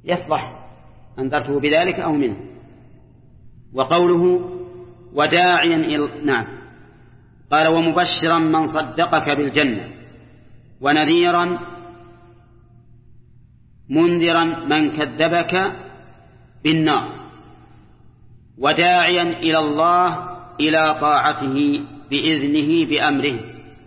يصلح أنذرته بذلك أو منه. وقوله وداعيا نعم، قال ومبشرا من صدقك بالجنة ونذيرا منذرا من كذبك بالنار وداعيا إلى الله إلى طاعته بإذنه بأمره.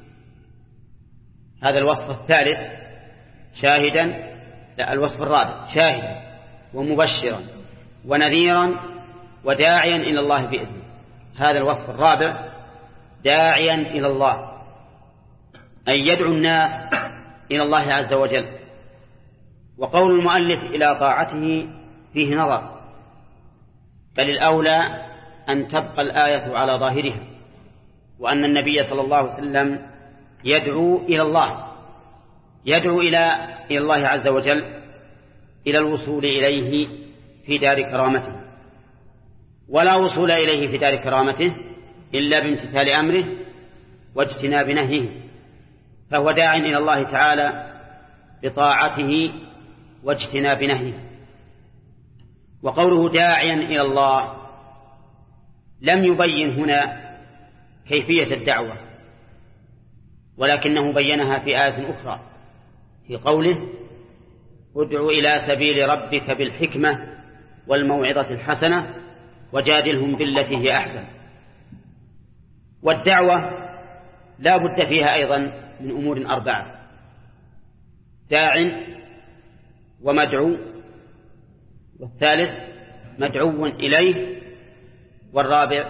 هذا الوصف الثالث شاهدا، لا الوصف الرابع شاهدا ومبشرا ونذيرا وداعيا إلى الله بإذنه. هذا الوصف الرابع داعيا إلى الله أي يدعو الناس إلى الله عز وجل. وقول المؤلف إلى طاعته فيه نظر، بل الأولى أن تبقى الآية على ظاهرها، وأن النبي صلى الله عليه وسلم يدعو إلى الله، يدعو إلى الله عز وجل إلى الوصول إليه في دار كرامته، ولا وصول إليه في دار كرامته إلا بامتثال أمره واجتناب نهيه، فهو داع إلى الله تعالى بطاعته واجتناب نهيه. وقوله داعيا إلى الله لم يبين هنا كيفية الدعوة، ولكنه بينها في آية أخرى في قوله ادع إلى سبيل ربك بالحكمة والموعظة الحسنة وجادلهم بالتي هي أحسن. والدعوة لا بد فيها أيضا من أمور أربعة: داع ومدعو، والثالث مدعو إليه، والرابع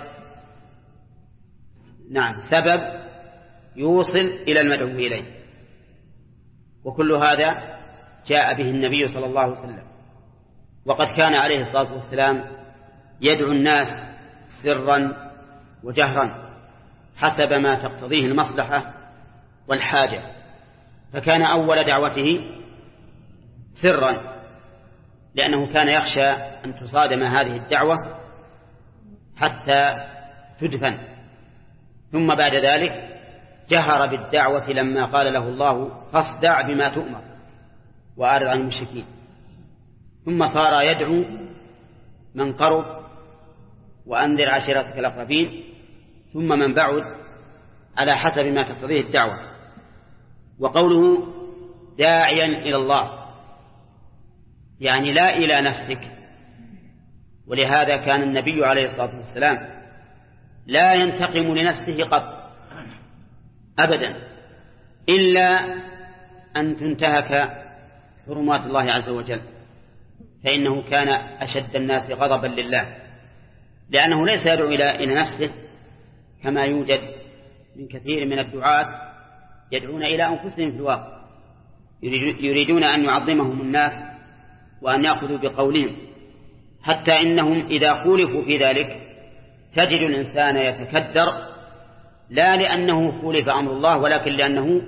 سبب يوصل إلى المدعو إليه. وكل هذا جاء به النبي صلى الله عليه وسلم، وقد كان عليه الصلاة والسلام يدعو الناس سرا وجهرا حسب ما تقتضيه المصلحة والحاجة، فكان أول دعوته سرا لأنه كان يخشى أن تصادم هذه الدعوة حتى تدفن، ثم بعد ذلك جهر بالدعوة لما قال له الله فاصدع بما تؤمر وأعرض عن المشركين، ثم صار يدعو من قرب وأنذر عشيرتك الأقربين، ثم من بعد على حسب ما تقتضيه الدعوة. وقوله داعيا إلى الله يعني لا إلى نفسك، ولهذا كان النبي عليه الصلاة والسلام لا ينتقم لنفسه قط أبدا إلا أن تنتهك حرمات الله عز وجل، فإنه كان أشد الناس غضبا لله، لأنه ليس يدعو إلى نفسه كما يوجد من كثير من الدعاة يدعون إلى أنفسهم في الواقع، يريدون أن يعظمهم الناس وأن يأخذوا بقولهم، حتى إنهم إذا خولفوا في ذلك تجد الإنسان يتكدر لا لأنه خولف أمر الله، ولكن لأنه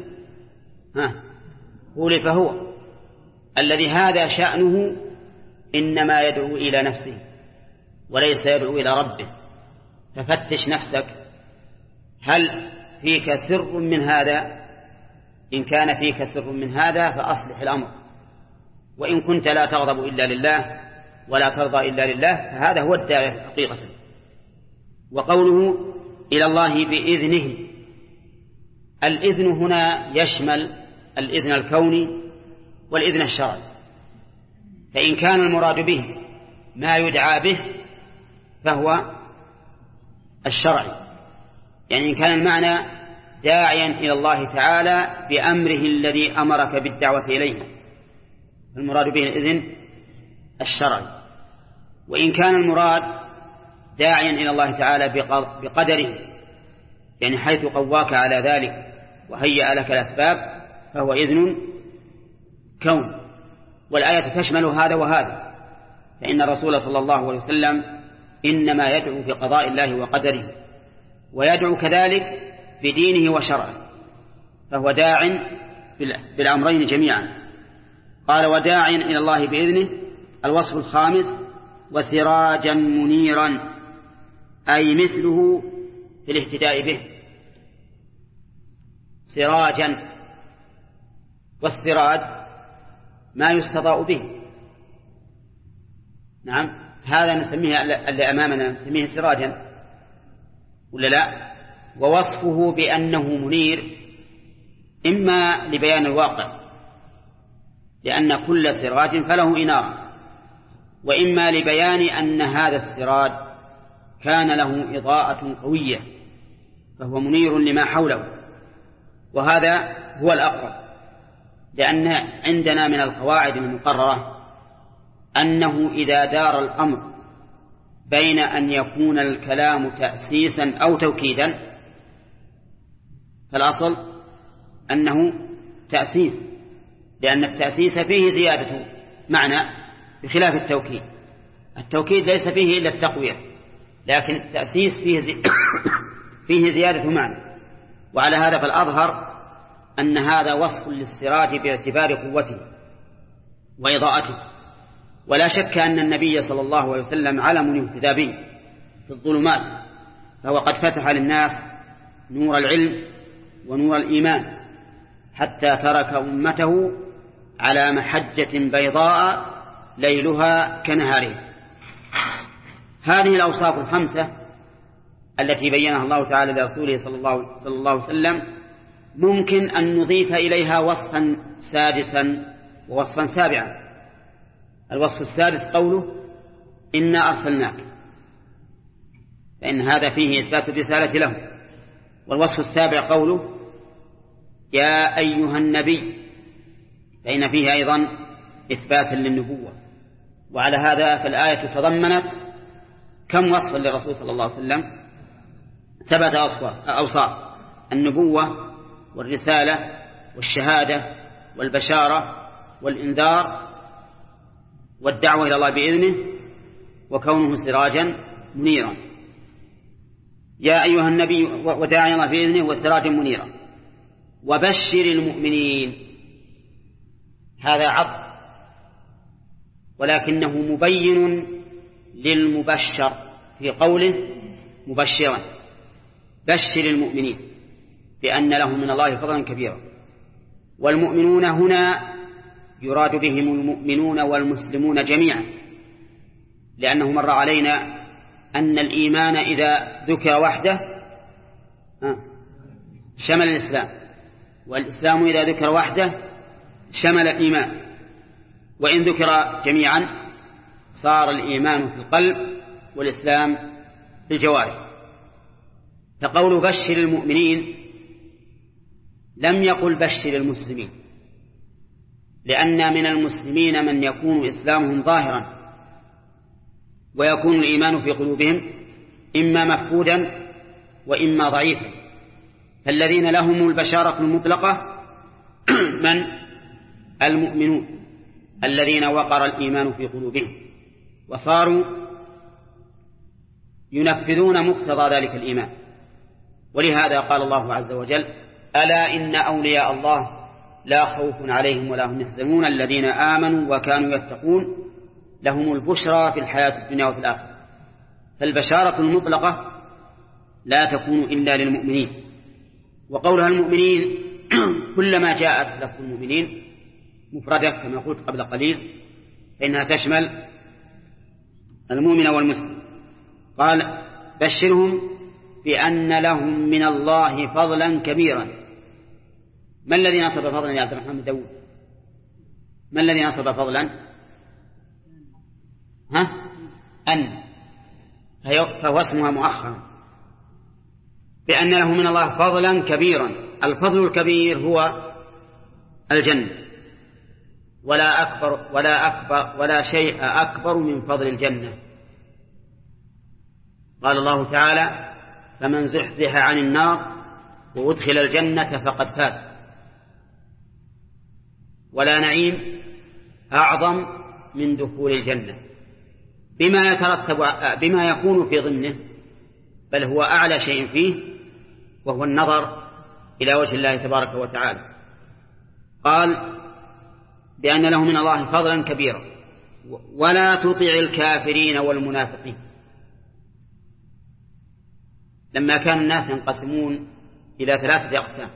خولف هو الذي هذا شأنه، إنما يدعو إلى نفسه وليس يدعو إلى ربه. ففتش نفسك، هل فيك سر من هذا؟ إن كان فيك سر من هذا فأصلح الأمر، وإن كنت لا تغضب إلا لله ولا ترضى إلا لله فهذا هو الداعي حقيقة. وقوله إلى الله بإذنه، الإذن هنا يشمل الإذن الكوني والإذن الشرعي، فإن كان المراد به ما يدعى به فهو الشرعي، يعني إن كان المعنى داعيا إلى الله تعالى بأمره الذي أمرك بالدعوة إليه المراد به الإذن الشرعي. وإن كان المراد داعيا إلى الله تعالى بقدره، يعني حيث قواك على ذلك وهيأ لك الأسباب، فهو إذن كون. والآية تشمل هذا وهذا، فإن الرسول صلى الله عليه وسلم إنما يدعو بقضاء الله وقدره، ويدعو كذلك بدينه وشرعه، فهو داع بالأمرين جميعا. قال وداعيا إلى الله بإذنه. الوصف الخامس وسراجا منيرا، أي مثله في الاهتداء به، سراجا، والسراج ما يستضاء به، نعم، هذا نسميه اللي أمامنا نسميه سراجا ولا لا؟ ووصفه بأنه منير إما لبيان الواقع لأن كل سراج فله إنارة، وإما لبيان أن هذا السراج كان له إضاءة قوية فهو منير لما حوله. وهذا هو الأقرب، لأن عندنا من القواعد المقررة أنه إذا دار الأمر بين أن يكون الكلام تأسيسا أو توكيدا فالأصل أنه تأسيس، لأن التأسيس فيه زيادة معنى بخلاف التوكيد. التوكيد ليس فيه إلا التقوية، لكن التأسيس فيه زيادة معنى. وعلى هذا فالأظهر أن هذا وصف للسراج باعتبار قوته وإضاءته. ولا شك أن النبي صلى الله عليه وسلم علم يهتدى به في الظلمات، فهو قد فتح للناس نور العلم ونور الإيمان حتى ترك أمته على محجة بيضاء ليلها كنهارها. هذه الأوصاف الخمسة التي بينها الله تعالى لرسوله صلى الله عليه وسلم ممكن أن نضيف إليها وصفا سادسا ووصفا سابعا. الوصف السادس قوله إنا أرسلناك، فإن هذا فيه إثبات الرسالة له. والوصف السابع قوله يا أيها النبي، فإن فيه أيضا إثباتا للنبوة. وعلى هذا فالآية تضمنت كم وصفا للرسول صلى الله عليه وسلم؟ 7 أوصاف: النبوة والرسالة والشهادة والبشارة والإنذار والدعوة إلى الله بإذنه وكونه سراجا منيرا. يا أيها النبي وداعي الله بإذنه وسراجا منيرا وبشر المؤمنين. هذا عطف ولكنه مبين للمبشر في قوله مبشرا. بشر المؤمنين بأن لهم من الله فضلا كبيرا. والمؤمنون هنا يراد بهم المؤمنون والمسلمون جميعا، لأنه مر علينا أن الإيمان إذا ذكر وحده شمل الإسلام، والإسلام إذا ذكر وحده شمل الإيمان، وإن ذكر جميعا صار الإيمان في القلب والإسلام في الجوارح. فقول بشر المؤمنين لم يقل بشر المسلمين، لأن من المسلمين من يكون إسلامهم ظاهرا ويكون الإيمان في قلوبهم إما مفقودا وإما ضعيفا. فالذين لهم البشارة المطلقة من المؤمنون الذين وقر الإيمان في قلوبهم وصاروا ينفذون مقتضى ذلك الإيمان. ولهذا قال الله عز وجل ألا إن أولياء الله لا خوف عليهم ولا هم يحزنون الذين آمنوا وكانوا يتقون لهم البشرى في الحياة الدنيا وفي الآخرة. فالبشارة المطلقة لا تكون إلا للمؤمنين. وقولها المؤمنين كلما جاءت لفظ المؤمنين مفردة كما قلت قبل قليل فإنها تشمل المؤمن والمسلم. قال بشرهم بأن لهم من الله فضلا كبيرا. ما الذي نصب فضلا يا عبد الرحمن داود؟ ما الذي نصب فضلا؟ أن، فهو اسمها مؤخرا. بأن له من الله فضلا كبيرا. الفضل الكبير هو الجنة، ولا شيء أكبر من فضل الجنة. قال الله تعالى فمن زحزح عن النار وأدخل الجنة فقد فاز. ولا نعيم أعظم من دخول الجنة بما يكون في ضمنه، بل هو أعلى شيء فيه وهو النظر إلى وجه الله تبارك وتعالى. قال بأن له من الله فضلا كبيرا ولا تطع الكافرين والمنافقين. لما كان الناس ينقسمون إلى 3 أقسام: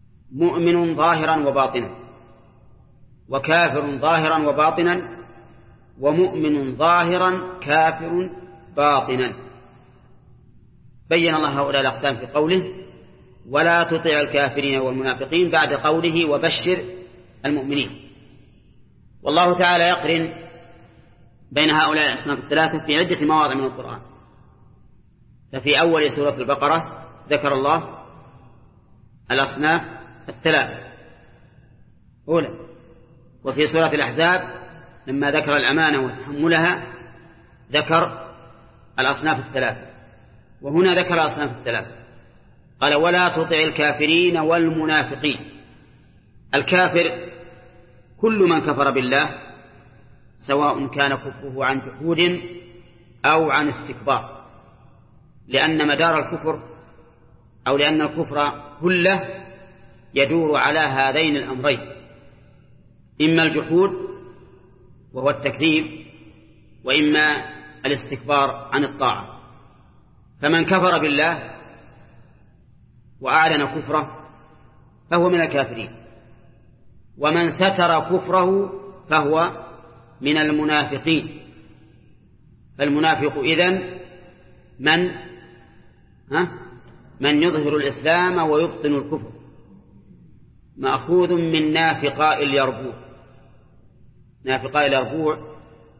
مؤمن ظاهرا وباطنا، وكافر ظاهرا وباطنا، ومؤمن ظاهرا كافر باطنا. بين الله هؤلاء الأقسام في قوله ولا تطع الكافرين والمنافقين بعد قوله وبشر المؤمنين. والله تعالى يقرن بين هؤلاء الأصناف الثلاثة في عدة مواضع من القرآن. ففي أول سورة البقرة ذكر الله الأصناف الثلاثة أولا، وفي سورة الأحزاب لما ذكر الأمانة وتحملها ذكر الأصناف الثلاثة، وهنا ذكر الأصناف الثلاثة قال ولا تطع الكافرين والمنافقين. الكافر كل من كفر بالله سواء كان كفره عن جحود أو عن استكبار، لأن مدار الكفر أو لأن الكفر كله يدور على هذين الأمرين، إما الجحود وهو التكذيب، وإما الاستكبار عن الطاعة. فمن كفر بالله وأعلن كفره فهو من الكافرين، ومن ستر كفره فهو من المنافقين. فالمنافق إذن من يظهر الإسلام ويبطن الكفر، مأخوذ من نافقاء اليربوع. نافقاء اليربوع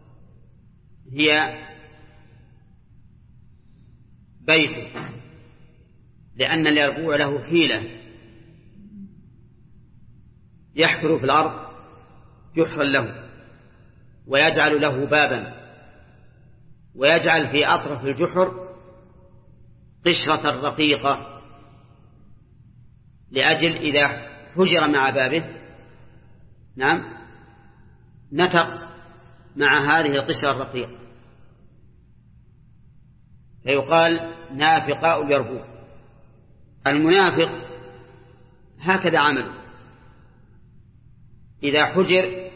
هي بيت، لأن اليربوع له حيلة، يحفر في الأرض جحرا له ويجعل له بابا، ويجعل في أطرف الجحر قشرة رقيقة لأجل إذا حجر مع بابه نتق مع هذه القشرة الرقيقة، فيقال نافقاء اليربوع. المنافق هكذا عمله، إذا حجر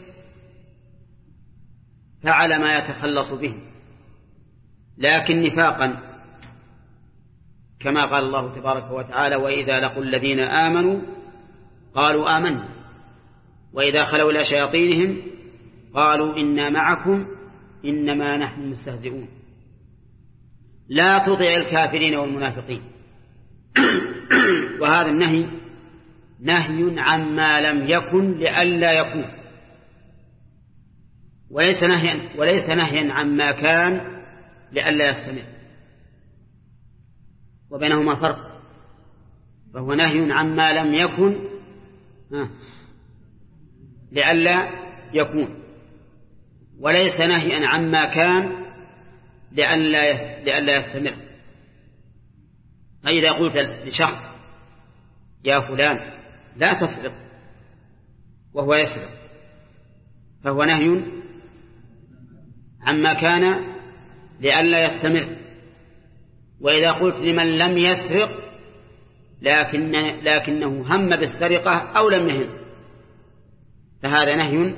فعل ما يتخلص به، لكن نفاقا، كما قال الله تبارك وتعالى وإذا لقوا الذين آمنوا قالوا آمنا وإذا خلوا إلى شياطينهم قالوا إنا معكم إنما نحن مستهزئون. لا تطع الكافرين والمنافقين. وهذا النهي نهي عما لم يكن لئلا يكون، وليس نهيا عما كان لئلا يستمر، وبينهما فرق. فهو نهي عما لم يكن لئلا يكون، وليس نهيا عما كان لئلا يستمر. فإذا قلت لشخص يا فلان لا تسرق وهو يسرق فهو نهي عما كان لئلا يستمر. وإذا قلت لمن لم يسرق لكنه هم بالسرقة أو لم يهم فهذا نهي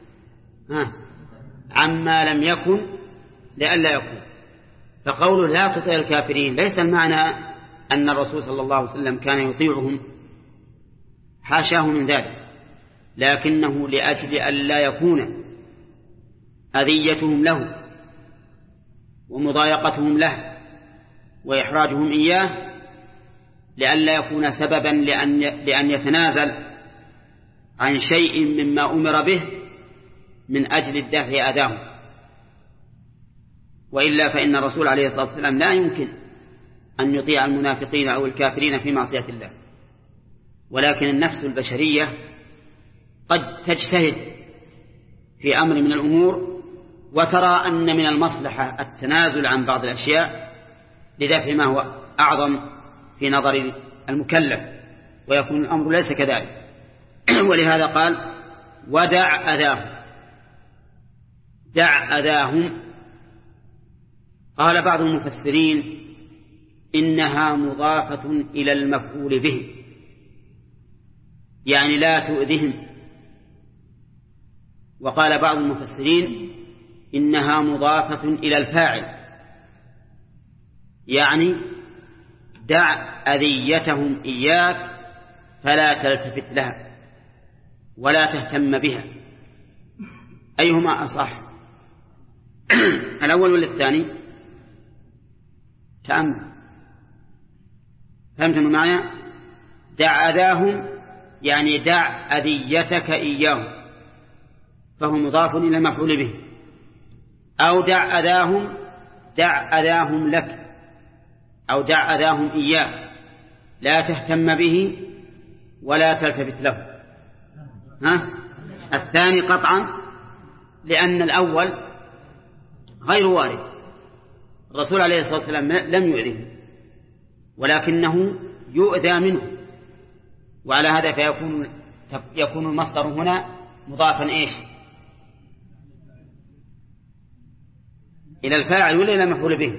عما لم يكن لئلا يكون. فقوله لا تطع الكافرين ليس المعنى أن الرسول صلى الله عليه وسلم كان يطيعهم، حاشاه من ذلك، لكنه لأجل أن لا يكون أذيتهم له ومضايقتهم له وإحراجهم إياه، لئلا يكون سببا لأن يتنازل عن شيء مما أمر به من أجل الدفع أذاهم. وإلا فإن الرسول عليه الصلاة والسلام لا يمكن أن يطيع المنافقين أو الكافرين في معصية الله، ولكن النفس البشرية قد تجتهد في أمر من الأمور وترى أن من المصلحة التنازل عن بعض الأشياء لدفع ما هو أعظم في نظر المكلف، ويكون الأمر ليس كذلك. ولهذا قال ودع أذاهم. دع أذاهم. قال بعض المفسرين إنها مضافة إلى المفعول به، يعني لا تؤذهم. وقال بعض المفسرين إنها مضافة إلى الفاعل، يعني دع أذيتهم إياك فلا تلتفت لها ولا تهتم بها. أيهما أصح؟ الأول ولا الثاني؟ تأمل. فهمتم معي؟ دع أذاهم يعني دع أذيتك إياهم، فهو مضاف إلى المفعول به. أو دع أذاهم، دع أذاهم لك، أو دع أذاهم إياه، لا تهتم به ولا تلتفت له. الثاني قطعا، لأن الأول غير وارد. الرسول عليه الصلاة والسلام لم يؤذه، ولكنه يؤذى منه، وعلى هذا فيكون المصدر هنا مضافا إيش؟ إلى الفاعل ولا إلى المفعول به؟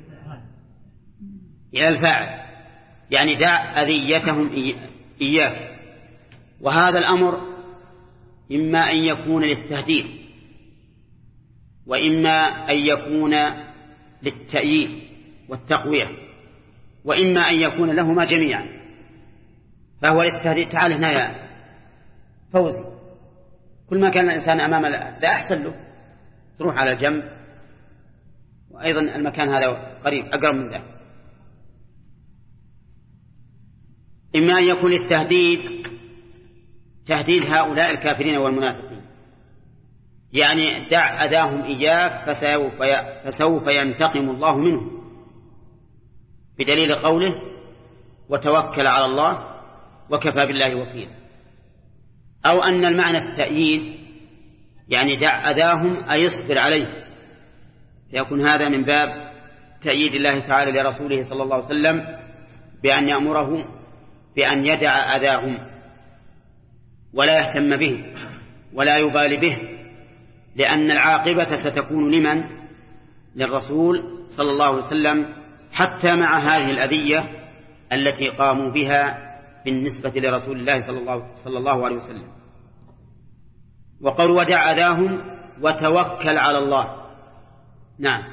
إلى الفاعل، يعني دع أذيتهم إياك. وهذا الأمر إما أن يكون للتهديد، وإما أن يكون للتأييد والتقوية، وإما أن يكون لهما جميعا. فهو للتهديد، تعال هنا يا فوزي، كل ما كان الإنسان أمام لا أحسن له تروح على الجنب، وأيضا المكان هذا قريب أقرب من ذلك. إما أن يكون للتهديد، تهديد هؤلاء الكافرين والمنافقين، يعني دع أذاهم إياك فسوف ينتقم الله منه، بدليل قوله وتوكل على الله وكفى بالله وكيلا. أو أن المعنى التأييد، يعني دع أذاهم أي اصبر عليه، فيكون هذا من باب تأييد الله تعالى لرسوله صلى الله عليه وسلم بأن يأمره بأن يدع أذاهم ولا يهتم به ولا يبالي به، لأن العاقبة ستكون لمن؟ للرسول صلى الله عليه وسلم، حتى مع هذه الأذية التي قاموا بها بالنسبة لرسول الله صلى الله عليه وسلم. وقال ودع أذاهم وتوكل على الله. نعم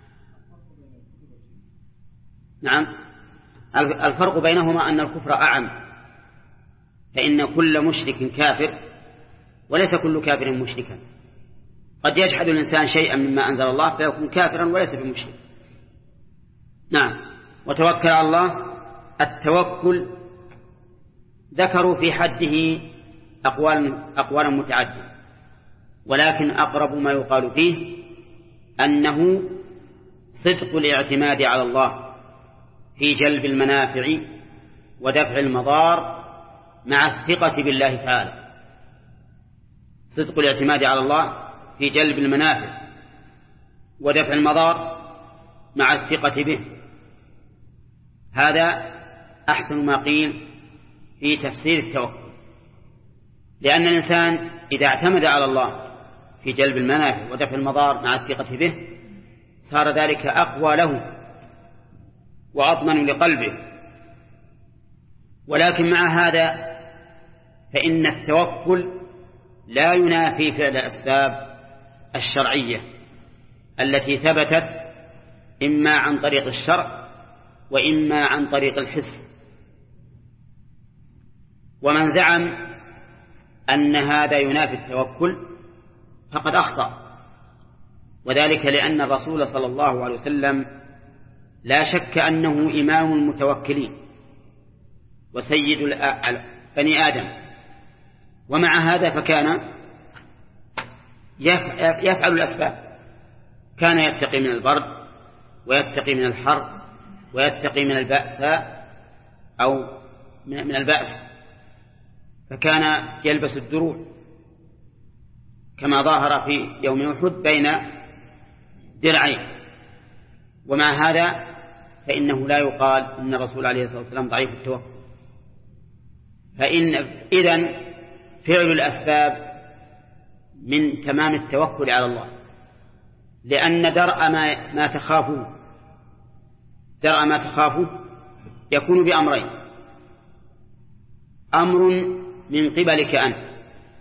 الفرق بينهما أن الكفر أعم، فإن كل مشرك كافر، وليس كل كافر مشركا. قد يجحد الإنسان شيئا مما أنزل الله فيكون كافرا وليس بمشرك. نعم. وتوكل على الله، التوكل ذكروا في حده أقوالا متعددة، ولكن أقرب ما يقال فيه أنه صدق الاعتماد على الله في جلب المنافع ودفع المضار مع الثقة بالله تعالى. صدق الاعتماد على الله في جلب المنافع ودفع المضار مع الثقة به، هذا أحسن ما قيل في تفسير التوكل. لأن الإنسان إذا اعتمد على الله في جلب المنافع ودفع المضار مع الثقة به صار ذلك أقوى له وأضمن لقلبه. ولكن مع هذا فإن التوكل لا ينافي فعل الأسباب الشرعية التي ثبتت إما عن طريق الشرع وإما عن طريق الحس. ومن زعم أن هذا ينافي التوكل فقد أخطأ، وذلك لأن الرسول صلى الله عليه وسلم لا شك أنه إمام المتوكلين وسيد بني آدم، ومع هذا فكان يفعل الأسباب. كان يتقي من البرد ويتقي من الحر ويتقي من البأساء أو من البأس، فكان يلبس الدروع كما ظاهر في يوم أحد بين درعين. ومع هذا فإنه لا يقال إن الرسول عليه الصلاة والسلام ضعيف التوكل. إذن فعل الأسباب من تمام التوكل على الله، لأن درء ما تخافه يكون بأمرين: أمر من قبلك أنت،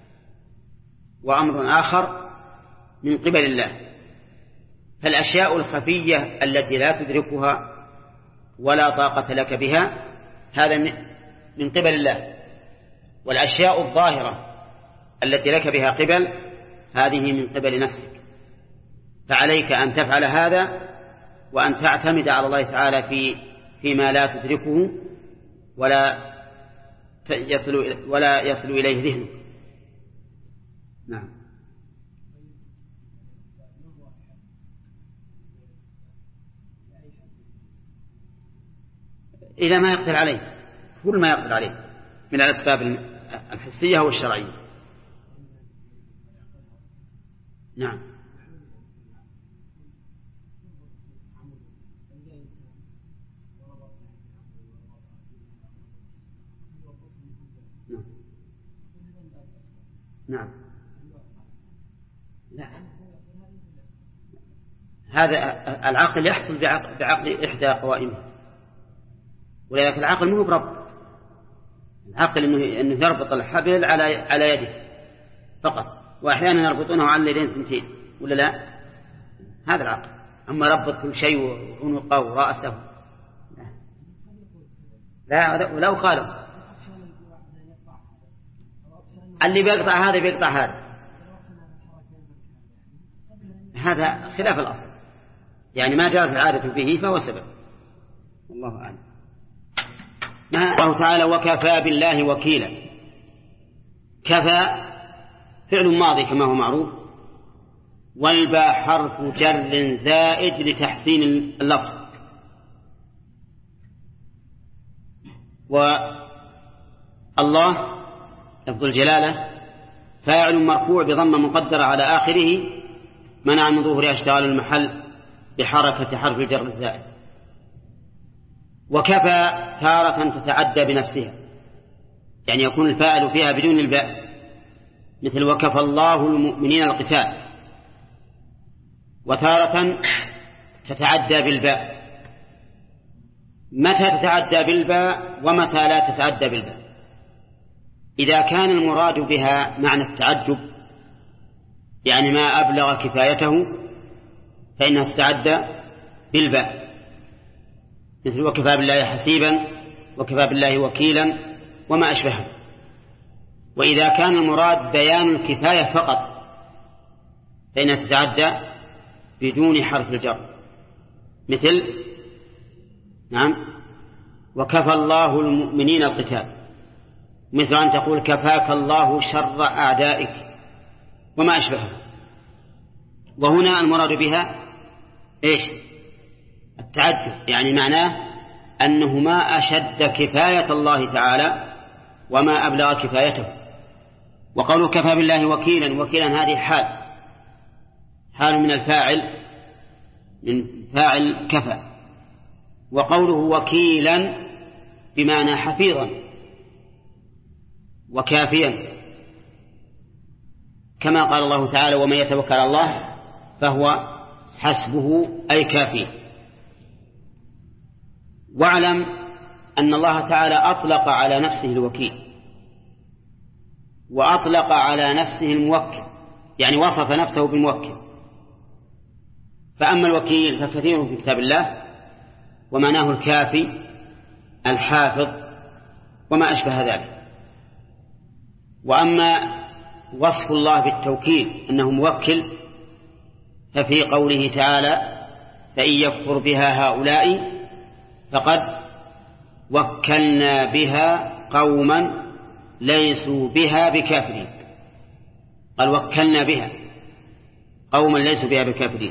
وأمر آخر من قبل الله. فالأشياء الخفية التي لا تدركها ولا طاقة لك بها هذا من قبل الله، والأشياء الظاهرة التي لك بها قبل هذه من قبل نفسك. فعليك أن تفعل هذا وأن تعتمد على الله تعالى فيما لا تدركه ولا يصل إليه ذهنك. نعم. إذا ما يقدر عليه كل ما يقدر عليه من الأسباب الحسية والشرعية. نعم. نعم. لا، هذا العقل يحصل بعقل إحدى قوائمه، ولكن العقل مو بربط. العقل إنه يربط الحبل على يده فقط، وأحيانا يربطونه على اليدين ثنتين، ولا لا؟ هذا العقل. أما يربط كل شيء وعنقه ورأسه لا، ولو قالوا اللي بيقطع هذا بيقطع هذا خلاف الأصل، يعني ما جاءت العادة به فهو سبب. والله أعلم. الله تعالى وكفى بالله وكيلا. كفى فعل ماضي كما هو معروف، والباء حرف جر زائد لتحسين اللفظ، والله لفظ الجلالة فاعل مرفوع بضم مقدرة على آخره منع من ظهور اشتغال المحل بحركة حرف الجر الزائد. وكفى تارة تتعدى بنفسها، يعني يكون الفاعل فيها بدون الباء، مثل وكفى الله المؤمنين القتال. وتارة تتعدى بالباء. متى تتعدى بالباء ومتى لا تتعدى بالباء؟ إذا كان المراد بها معنى التعجب، يعني ما أبلغ كفايته، فإنها تتعدى بالباء، مثل وكفى بالله حسيبا، وكفى بالله وكيلا، وما أشبهه. وإذا كان المراد بيان الكفاية فقط، فإنها تتعدى بدون حرف الجر، مثل نعم وكفى الله المؤمنين القتال، مثل أن تقول كفاك الله شر أعدائك، وما أشبهه. وهنا المراد بها إيش؟ التعجب، يعني معناه أنه ما أشد كفاية الله تعالى وما أبلغ كفايته. وقوله كفى بالله وكيلا، وكيلا هذه حال من الفاعل، من فاعل كفى. وقوله وكيلا بمعنى حفيظا وكافيا، كما قال الله تعالى ومن يتوكل على الله فهو حسبه أي كافيه. واعلم أن الله تعالى أطلق على نفسه الوكيل وأطلق على نفسه الموكل، يعني وصف نفسه بالموكل. فأما الوكيل فكثير في كتاب الله، ومعناه الكافي الحافظ وما أشبه ذلك. وأما وصف الله بالتوكيل أنه موكل ففي قوله تعالى فإن يكفر بها هؤلاء فقد وكلنا بها قوما ليسوا بها بكافرين. قال وكلنا بها قوما ليسوا بها بكافرين.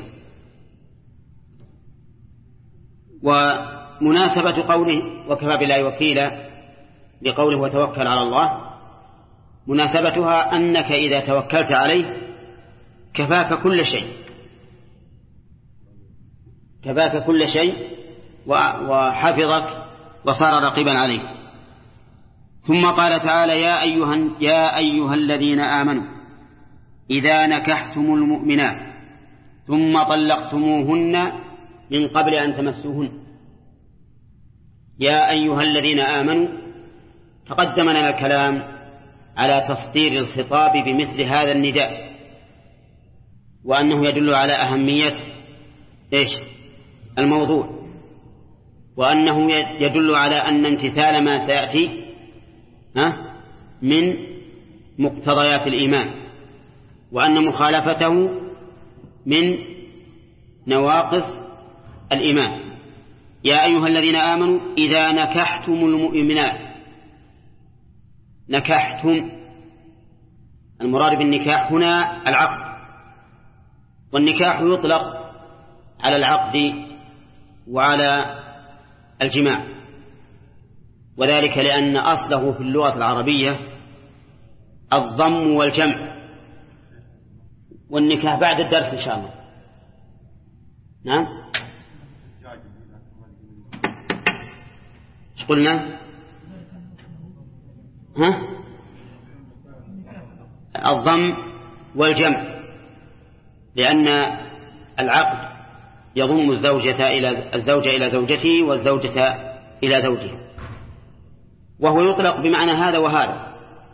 ومناسبة قوله وكفى بالله وكيلا لقوله وتوكل على الله، مناسبتها أنك إذا توكلت عليه كفاك كل شيء، كفاك كل شيء وحفظك وصار رقيبا عليك. ثم قال تعالى يا أيها الذين آمنوا إذا نكحتم المؤمنات ثم طلقتموهن من قبل أن تمسوهن. يا أيها الذين آمنوا، تقدم لنا الكلام على تصدير الخطاب بمثل هذا النداء، وأنه يدل على أهمية الموضوع، وأنه يدل على أن امتثال ما سيأتي من مقتضيات الإيمان، وأن مخالفته من نواقص الإيمان. يا أيها الذين آمنوا إذا نكحتم المؤمنات. نكحتم، المراد بالنكاح هنا العقد، والنكاح يطلق على العقد وعلى الجماع، وذلك لأن أصله في اللغة العربية الضم والجمع. والنكاح بعد الدرس إن شاء الله. نعم، ايش قلنا؟ الضم والجمع، لأن العقد يضم الزوجة إلى زوجته والزوجة إلى زوجها، وهو يطلق بمعنى هذا وهذا،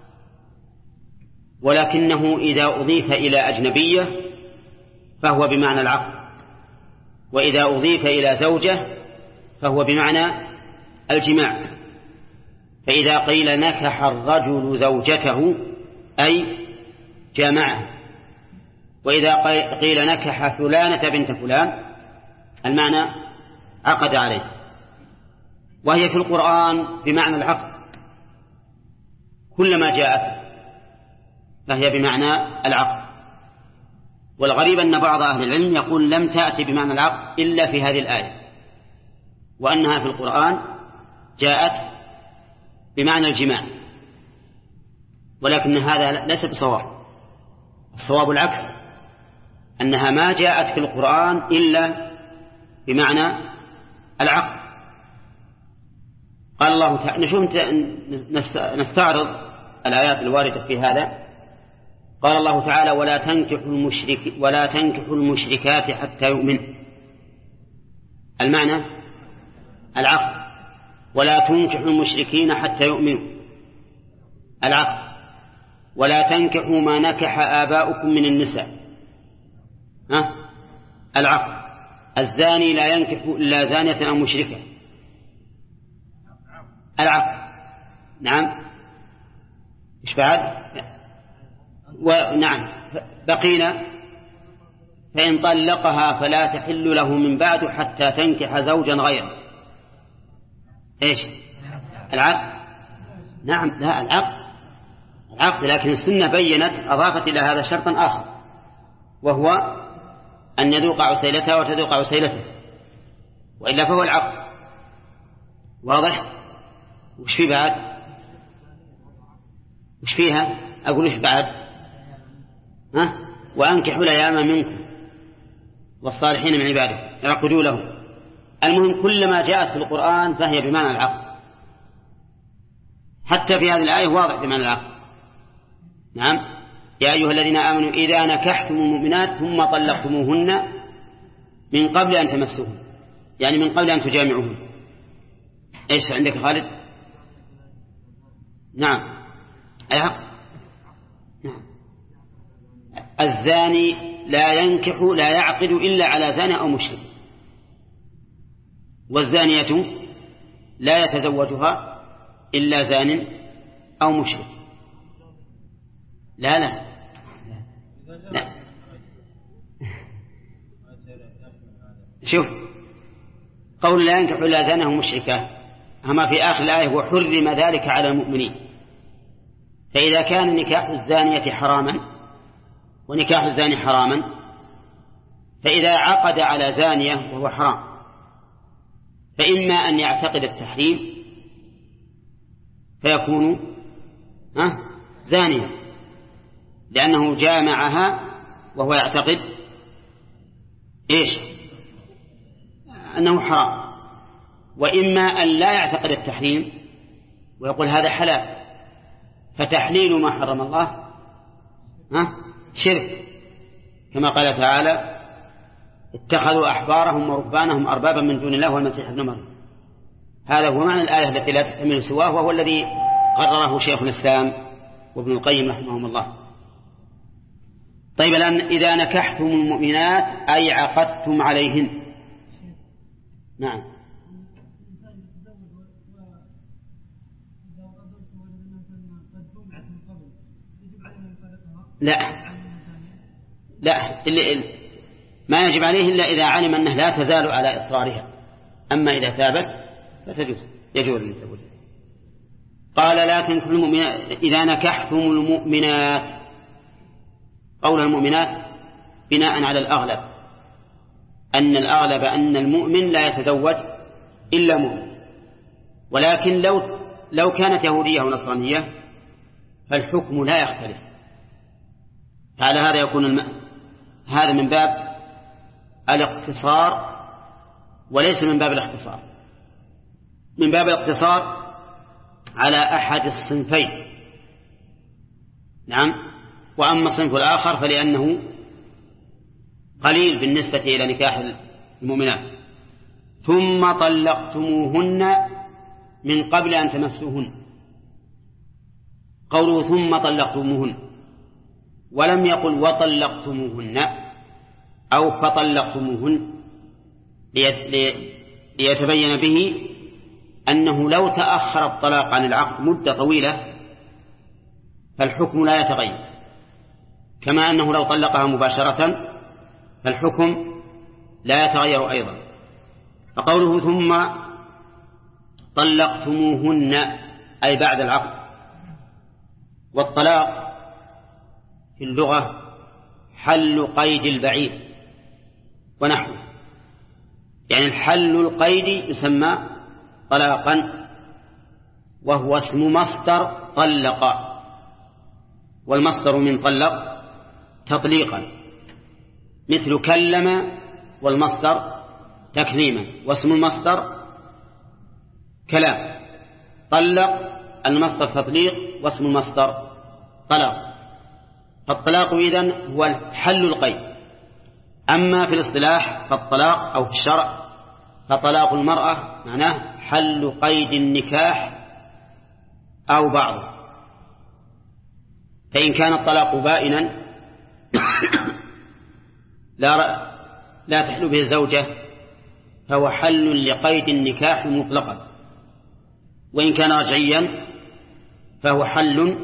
ولكنه إذا أضيف إلى أجنبية فهو بمعنى العقد، وإذا أضيف إلى زوجة فهو بمعنى الجماع. فإذا قيل نكح الرجل زوجته أي جامعه، وإذا قيل نكح فلانة بنت فلان المعنى عقد عليه، وهي في القرآن بمعنى العقد، كلما جاءت فهي بمعنى العقد. والغريب أن بعض أهل العلم يقول لم تأتي بمعنى العقد إلا في هذه الآية، وأنها في القرآن جاءت بمعنى الجماع، ولكن هذا ليس بصواب. الصواب العكس، أنها ما جاءت في القرآن إلا بمعنى العقد. قال الله تعالى، نستعرض الآيات الواردة في هذا. قال الله تعالى ولا تنكحوا المشركات حتى يؤمن، المعنى العقد. ولا تنكحوا المشركين حتى يؤمنوا، العقد. ولا تنكحوا ما نكح آباؤكم من النساء، العقد. الزاني لا ينكح إلا زانية أو مشركة، العقد. نعم، إيش بعد؟ ونعم، بقينا فإن طلقها فلا تحل له من بعد حتى تنكح زوجا غيره، إيش؟ العقد. نعم، لا، العقد، لكن السنة بينت أضافت إلى هذا شرطا آخر، وهو أن يذوق عسيلتها وتذوق عسيلته، وإلا فهو العقد. واضح؟ وش في بعد؟ وش فيها؟ أقول وش بعد؟ وأنكحوا الأيام منكم والصالحين من عباده يعقدوا لهم. المهم كلما جاءت في القرآن فهي بمعنى العقد، حتى في هذه الآية واضح بمعنى العقد. نعم، يا أيها الذين آمنوا إذا نكحتم المؤمنات ثم طلقتموهن من قبل أن تمسوهن، يعني من قبل أن تجامعوهن. إيش عندك خالد؟ نعم، أي عقد. نعم، الزاني لا يعقد إلا على زاني أو مشرك، والزانية لا يتزوجها إلا زان أو مشرك. لا شوف، قول لا ينكح إلا زانه مشركة، أما في آخر الآية وحرم ذلك على المؤمنين. فإذا كان نكاح الزانية حراما ونكاح الزاني حراما، فإذا عقد على زانية وهو حرام، فإما أن يعتقد التحريم فيكون زانيا لأنه جامعها وهو يعتقد إيش؟ أنه حرام، وإما أن لا يعتقد التحريم ويقول هذا حلال، فتحليل ما حرم الله شرك، كما قال تعالى اتخذوا أحبارهم ورهبانهم أربابا من دون الله والمسيح ابن مريم. هذا هو معنى الآية التي لا تحتمل سواه، وهو الذي قرره شيخ الإسلام وابن القيم رحمهم الله. طيب، الآن إذا نكحتم المؤمنات أي عقدتم عليهن. نعم، لا ما يجب عليه إلا إذا علم أنه لا تزال على إصرارها، أما إذا ثابت فتجوز، يجوز للزوج. قال لا تنكحوا المؤمنات إذا نكحتم المؤمنات. قول المؤمنات بناء على الأغلب، أن الأغلب أن المؤمن لا يتزوج إلا مؤمن، ولكن لو كانت يهودية ونصرانية فالحكم لا يختلف. على هذا يكون هذا من باب الاقتصار وليس من باب الاختصار، من باب الاقتصار على أحد الصنفين. نعم. وأما الصنف الآخر فلأنه قليل بالنسبة إلى نكاح المؤمنات. ثم طلقتموهن من قبل أن تمسوهن. قوله ثم طلقتموهن ولم يقل وطلقتموهن أو فطلقتموهن، ليتبين به أنه لو تأخر الطلاق عن العقد مدة طويلة فالحكم لا يتغير، كما أنه لو طلقها مباشرة فالحكم لا يتغير أيضا. فقوله ثم طلقتموهن أي بعد العقد. والطلاق في اللغة حل قيد البعيد ونحوه، يعني الحل القيد يسمى طلاقا، وهو اسم مصدر طلق، والمصدر من طلق تطليقا، مثل كلم والمصدر تكليما، واسم المصدر كلام. طلق المصدر تطليق واسم المصدر طلاق. فالطلاق إذن هو حل القيد. أما في الاصطلاح فالطلاق أو في الشرع فطلاق المرأة معناه حل قيد النكاح أو بعضه. فإن كان الطلاق بائنا لا تحل به الزوجة فهو حل لقيد النكاح مطلقا، وإن كان رجعيا فهو حل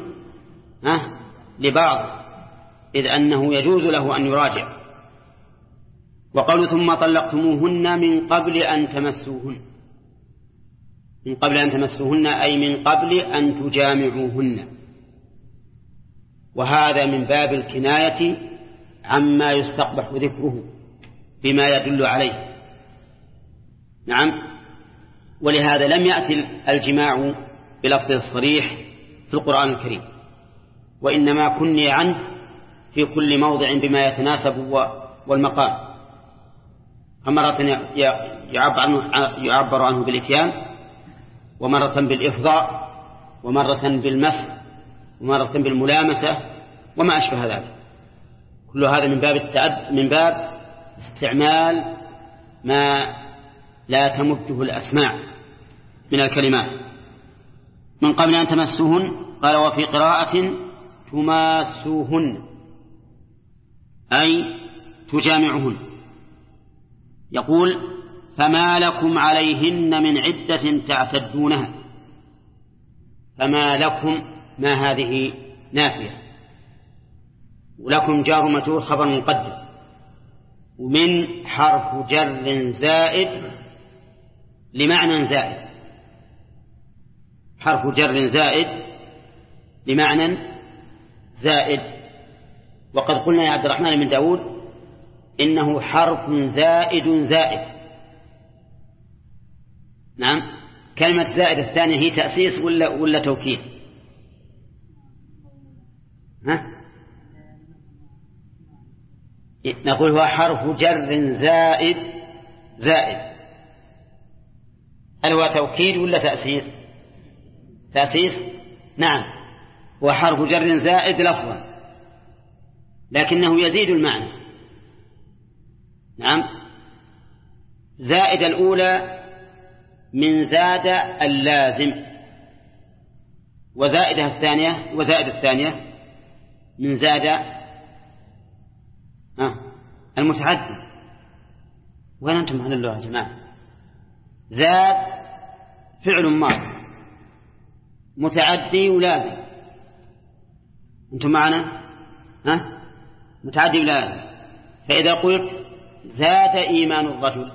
لبعض، إذ أنه يجوز له أن يراجع. وقالوا ثم طلقتموهن من قبل أن تمسوهن. من قبل أن تمسوهن أي من قبل أن تجامعوهن، وهذا من باب الكناية عما يستقبح ذكره بما يدل عليه. نعم. ولهذا لم يأتي الجماع بلفظ الصريح في القرآن الكريم، وإنما كني عنه في كل موضع بما يتناسب والمقام. فمرة يعبر عنه بالإتيان، ومرة بالإفضاء، ومرة بالمس، ومرة بالملامسة، وما أشبه ذلك. كل هذا من باب استعمال ما لا تمده الأسماع من الكلمات. من قبل أن تمسوهن. قال وفي قراءة تماسوهن أي تجامعهن. يقول فما لكم عليهن من عدة تعتدونها. فما لكم، ما هذه نافية، ولكم جار مجرور خبر مقدم، ومن حرف جر زائد لمعنى زائد. حرف جر زائد لمعنى زائد. وقد قلنا يا عبد الرحمن بن داود إنه حرف زائد زائد. نعم. كلمة زائد الثانية هي تأسيس ولا توكيد؟ نقول هو حرف جر زائد زائد. هل هو توكيد ولا تأسيس؟ تأسيس. نعم. هو حرف جر زائد لفظا لكنه يزيد المعنى. نعم. زائد الأولى من زاد اللازم، وزائد الثانية من زاد المتعدي. وين أنتم عن الله يا جماعة؟ زاد فعل ماضي متعدي ولازم. أنتم معنا؟ متعدي ولازم. فإذا قلت زاد إيمان الرجل،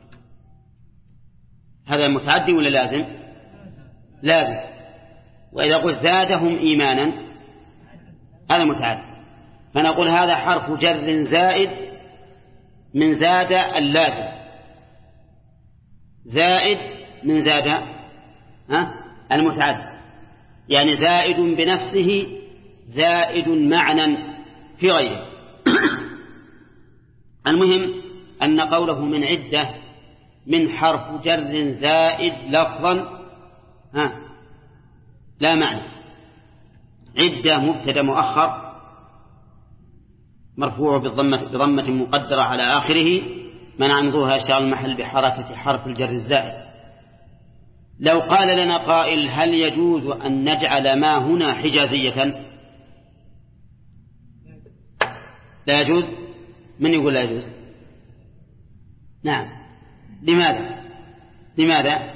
هذا متعدي ولا لازم؟ لازم. وإذا قلت زادهم إيمانا هذا متعدي، فنقول هذا حرف جر زائد من زاد اللازم، زائد من زاد المتعدي، يعني زائد بنفسه زائد معنى في غيره. المهم أن قوله من عدة من حرف جر زائد لفظا لا معنى. عدة مبتدأ مؤخر مرفوع بضمة مقدرة على آخره منع من ظهورها اشتغال المحل بحركة حرف الجر الزائد. لو قال لنا قائل هل يجوز أن نجعل ما هنا حجازية؟ لا يجوز. من يقول لا يجوز؟ نعم. لماذا؟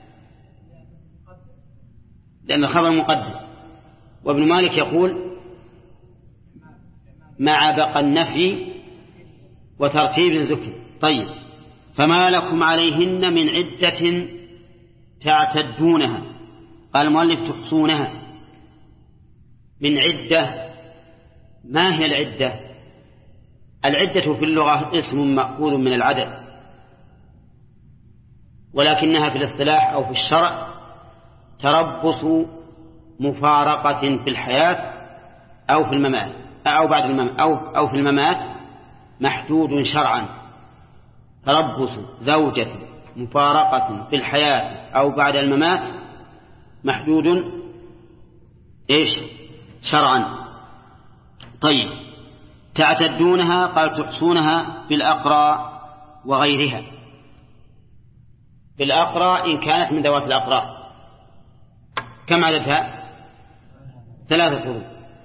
لأن الخبر مقدم، وابن مالك يقول مع بقى النفي وترتيب ذكر. طيب، فما لكم عليهن من عدة تعتدونها، قال المؤلف تحصونها. من عدة، ما هي العدة؟ العدة في اللغة اسم مأخوذ من العدد، ولكنها في الاصطلاح أو في الشرع تربص مفارقة في الحياة أو في الممات أو بعد الممات أو في الممات محدود شرعا. تربص زوجة مفارقة في الحياة أو بعد الممات محدود شرعا. طيب، تعتدونها قال تحصونها بالأقراء وغيرها. بالأقراء إن كانت من ذوات الأقراء، كم عددها؟ 3 قرون.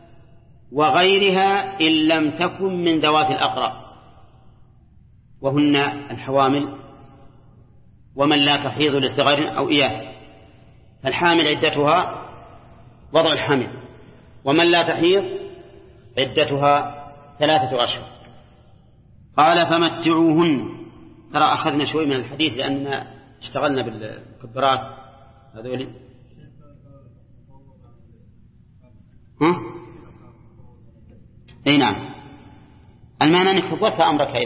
وغيرها إن لم تكن من ذوات الأقراء، وهن الحوامل ومن لا تحيض لصغر أو إياس. فالحامل عدتها وضع الحمل، ومن لا تحيض عدتها 3 أشهر. قال فمتعوهن. ترى أخذنا شوي من الحديث لأننا اشتغلنا بالمكبرات هذولي. اي نعم، المعنى انك فوضت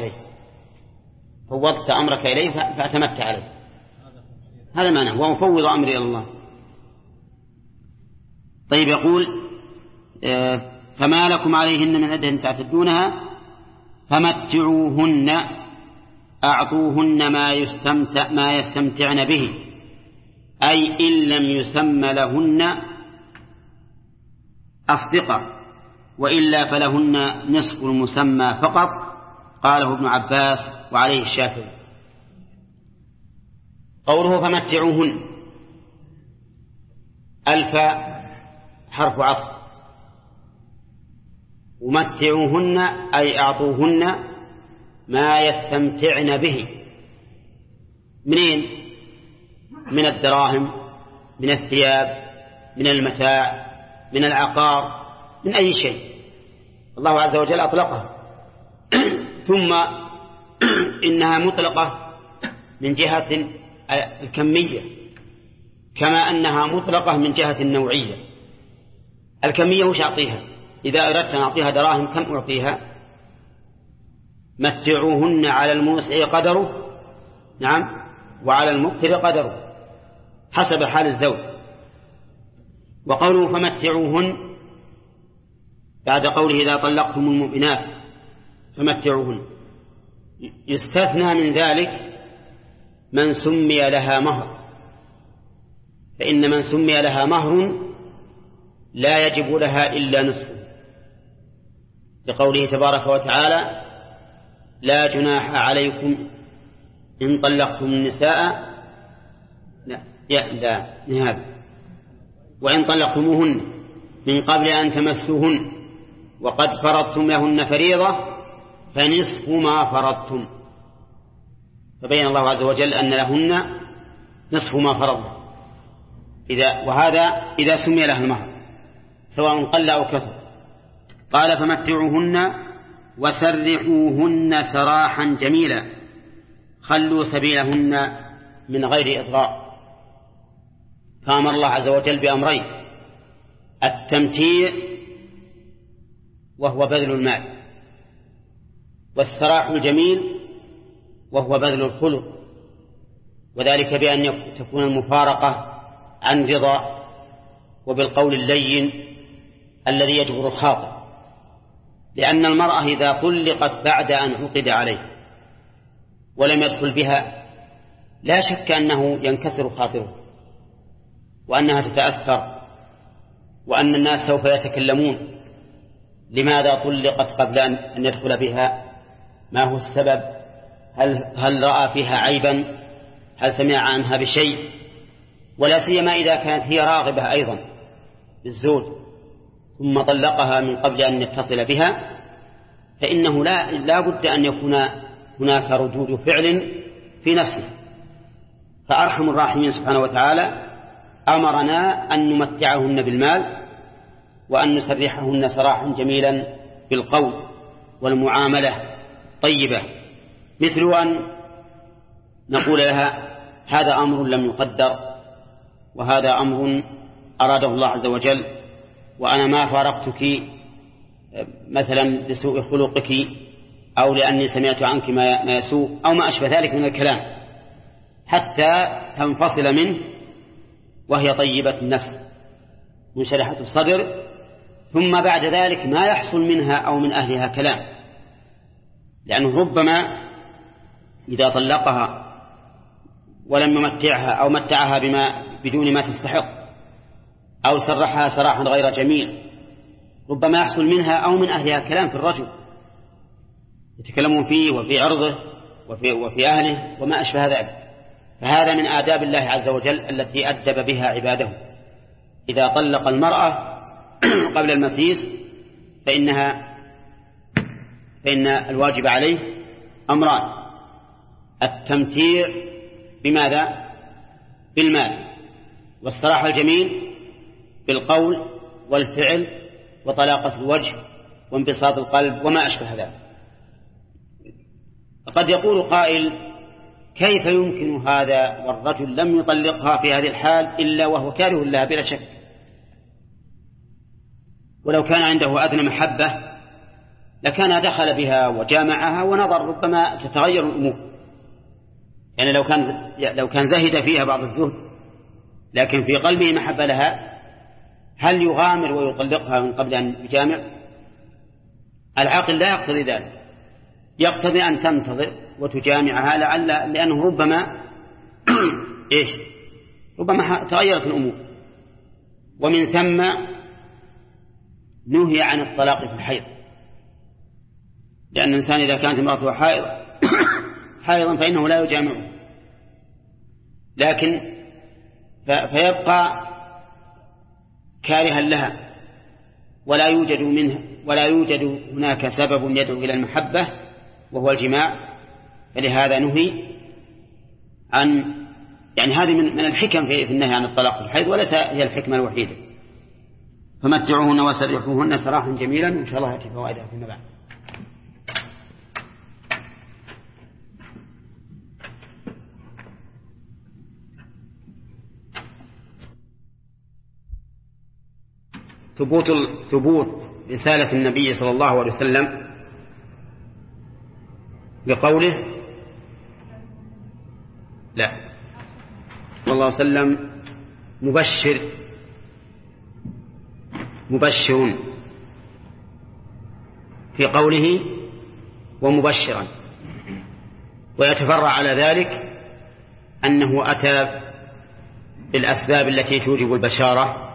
امرك اليه فاعتمدت عليه، هذا معنى، ومفوض امري الى الله. طيب، يقول فما لكم عليهن من عدة تعتدونها فمتعوهن، اعطوهن ما يستمتعن به، اي ان لم يسمى لهن أصدقاء، وإلا فلهن نصف المسمى فقط، قاله ابن عباس وعليه الشافعي. قوله فمتعوهن، ألف حرف عطف، ومتعوهن أي أعطوهن ما يستمتعن به. منين؟ من الدراهم، من الثياب، من المتاع، من العقار، من أي شيء الله عز وجل أطلقها. ثم إنها مطلقة من جهة الكمية كما أنها مطلقة من جهة النوعية. الكمية وش أعطيها؟ إذا أردت أن أعطيها دراهم كم أعطيها؟ متعوهن على الموسع قدره، نعم، وعلى المقتر قدره حسب حال الزوج. وقوله فمتعوهن بعد قوله إذا طلقتم المؤمنات فمتعوهن، يستثنى من ذلك من سمي لها مهر، فإن من سمي لها مهر لا يجب لها إلا نصفه، لقوله تبارك وتعالى لا جناح عليكم إن طلقتم النساء هذا وإن طلقتموهن من قبل أن تمسوهن وقد فرضتم لهن فريضة فنصف ما فرضتم. فبين الله عز وجل أن لهن نصف ما فرض، وهذا إذا سمي لها المهر سواء قل أو كثر. قال فمتعوهن وسرحوهن سراحا جميلا، خلوا سبيلهن من غير إضرار. فأمر الله عز وجل بأمرين: التمتيع وهو بذل المال، والسراح الجميل وهو بذل الخلق، وذلك بأن تكون المفارقة عن رضا وبالقول اللين الذي يجبر الخاطر، لأن المرأة إذا طلقت بعد أن عقد عليه ولم يدخل بها لا شك أنه ينكسر خاطره، وأنها تتأثر، وأن الناس سوف يتكلمون: لماذا طلقت قبل أن يدخل بها؟ ما هو السبب؟ هل رأى فيها عيبا؟ هل سمع عنها بشيء؟ ولا سيما إذا كانت هي راغبة أيضا بالزوج ثم طلقها من قبل أن يتصل بها، فإنه لا بد أن يكون هناك ردود فعل في نفسه. فأرحم الراحمين سبحانه وتعالى أمرنا أن نمتعهن بالمال، وأن نسرحهن سراحا جميلا بالقول والمعاملة طيبة، مثل أن نقول لها: هذا أمر لم يقدر، وهذا أمر أراده الله عز وجل، وأنا ما فارقتك مثلا لسوء خلقك، أو لأني سمعت عنك ما يسوء، أو ما أشبه ذلك من الكلام، حتى تنفصل منه وهي طيبة النفس منشرحة الصدر، ثم بعد ذلك ما يحصل منها أو من أهلها كلام، لأنه ربما إذا طلقها ولم يمتعها أو متعها بدون ما تستحق، أو سرحها سراحا غير جميل، ربما يحصل منها أو من أهلها كلام في الرجل، يتكلمون فيه وفي عرضه وفي أهله وما أشبه ذلك. فهذا من آداب الله عز وجل التي أدب بها عباده. إذا طلق المرأة قبل المسيس فإن الواجب عليه أمران: التمتيع بماذا؟ بالمال، والسراح الجميل بالقول والفعل، وطلاقة الوجه وانبساط القلب وما أشبه ذلك. قد يقول قائل: كيف يمكن هذا والرجل لم يطلقها في هذه الحال إلا وهو كاره لها بلا شك، ولو كان عنده أدنى محبة لكان دخل بها وجامعها ونظر، ربما تتغير الأمور. يعني لو كان زهد فيها بعض الزهد لكن في قلبه محبة لها، هل يغامر ويطلقها من قبل أن يجامع؟ العاقل لا يقتضي ذلك، يقتضي أن تنتظر وتجامعها لأنه ربما ربما تغيرت الأمور. ومن ثم نهي عن الطلاق في الحيض، لأن الإنسان إذا كانت امرأته حائضا فإنه لا يجامعه، لكن فيبقى كارها لها ولا يوجد هناك سبب يدعو إلى المحبة وهو الجماع، فلهذا نهي عن، يعني هذه من الحكم في النهي عن الطلاق في الحيض، وليس هي الحكمة الوحيدة. فمتعوهن وسرحوهن سراحا جميلا، إن شاء الله يأتي فوائدها فيما بعد. ثبوت رسالة النبي صلى الله عليه وسلم بقوله لا صلى الله عليه وسلم مبشر في قوله ومبشرا، ويتفرع على ذلك أنه أتى بالأسباب التي توجب البشارة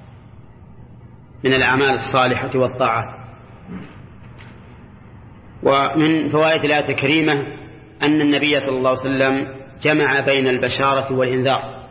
من الأعمال الصالحة والطاعة. ومن فوائد الآية الكريمة أن النبي صلى الله عليه وسلم جمع بين البشارة والإنذار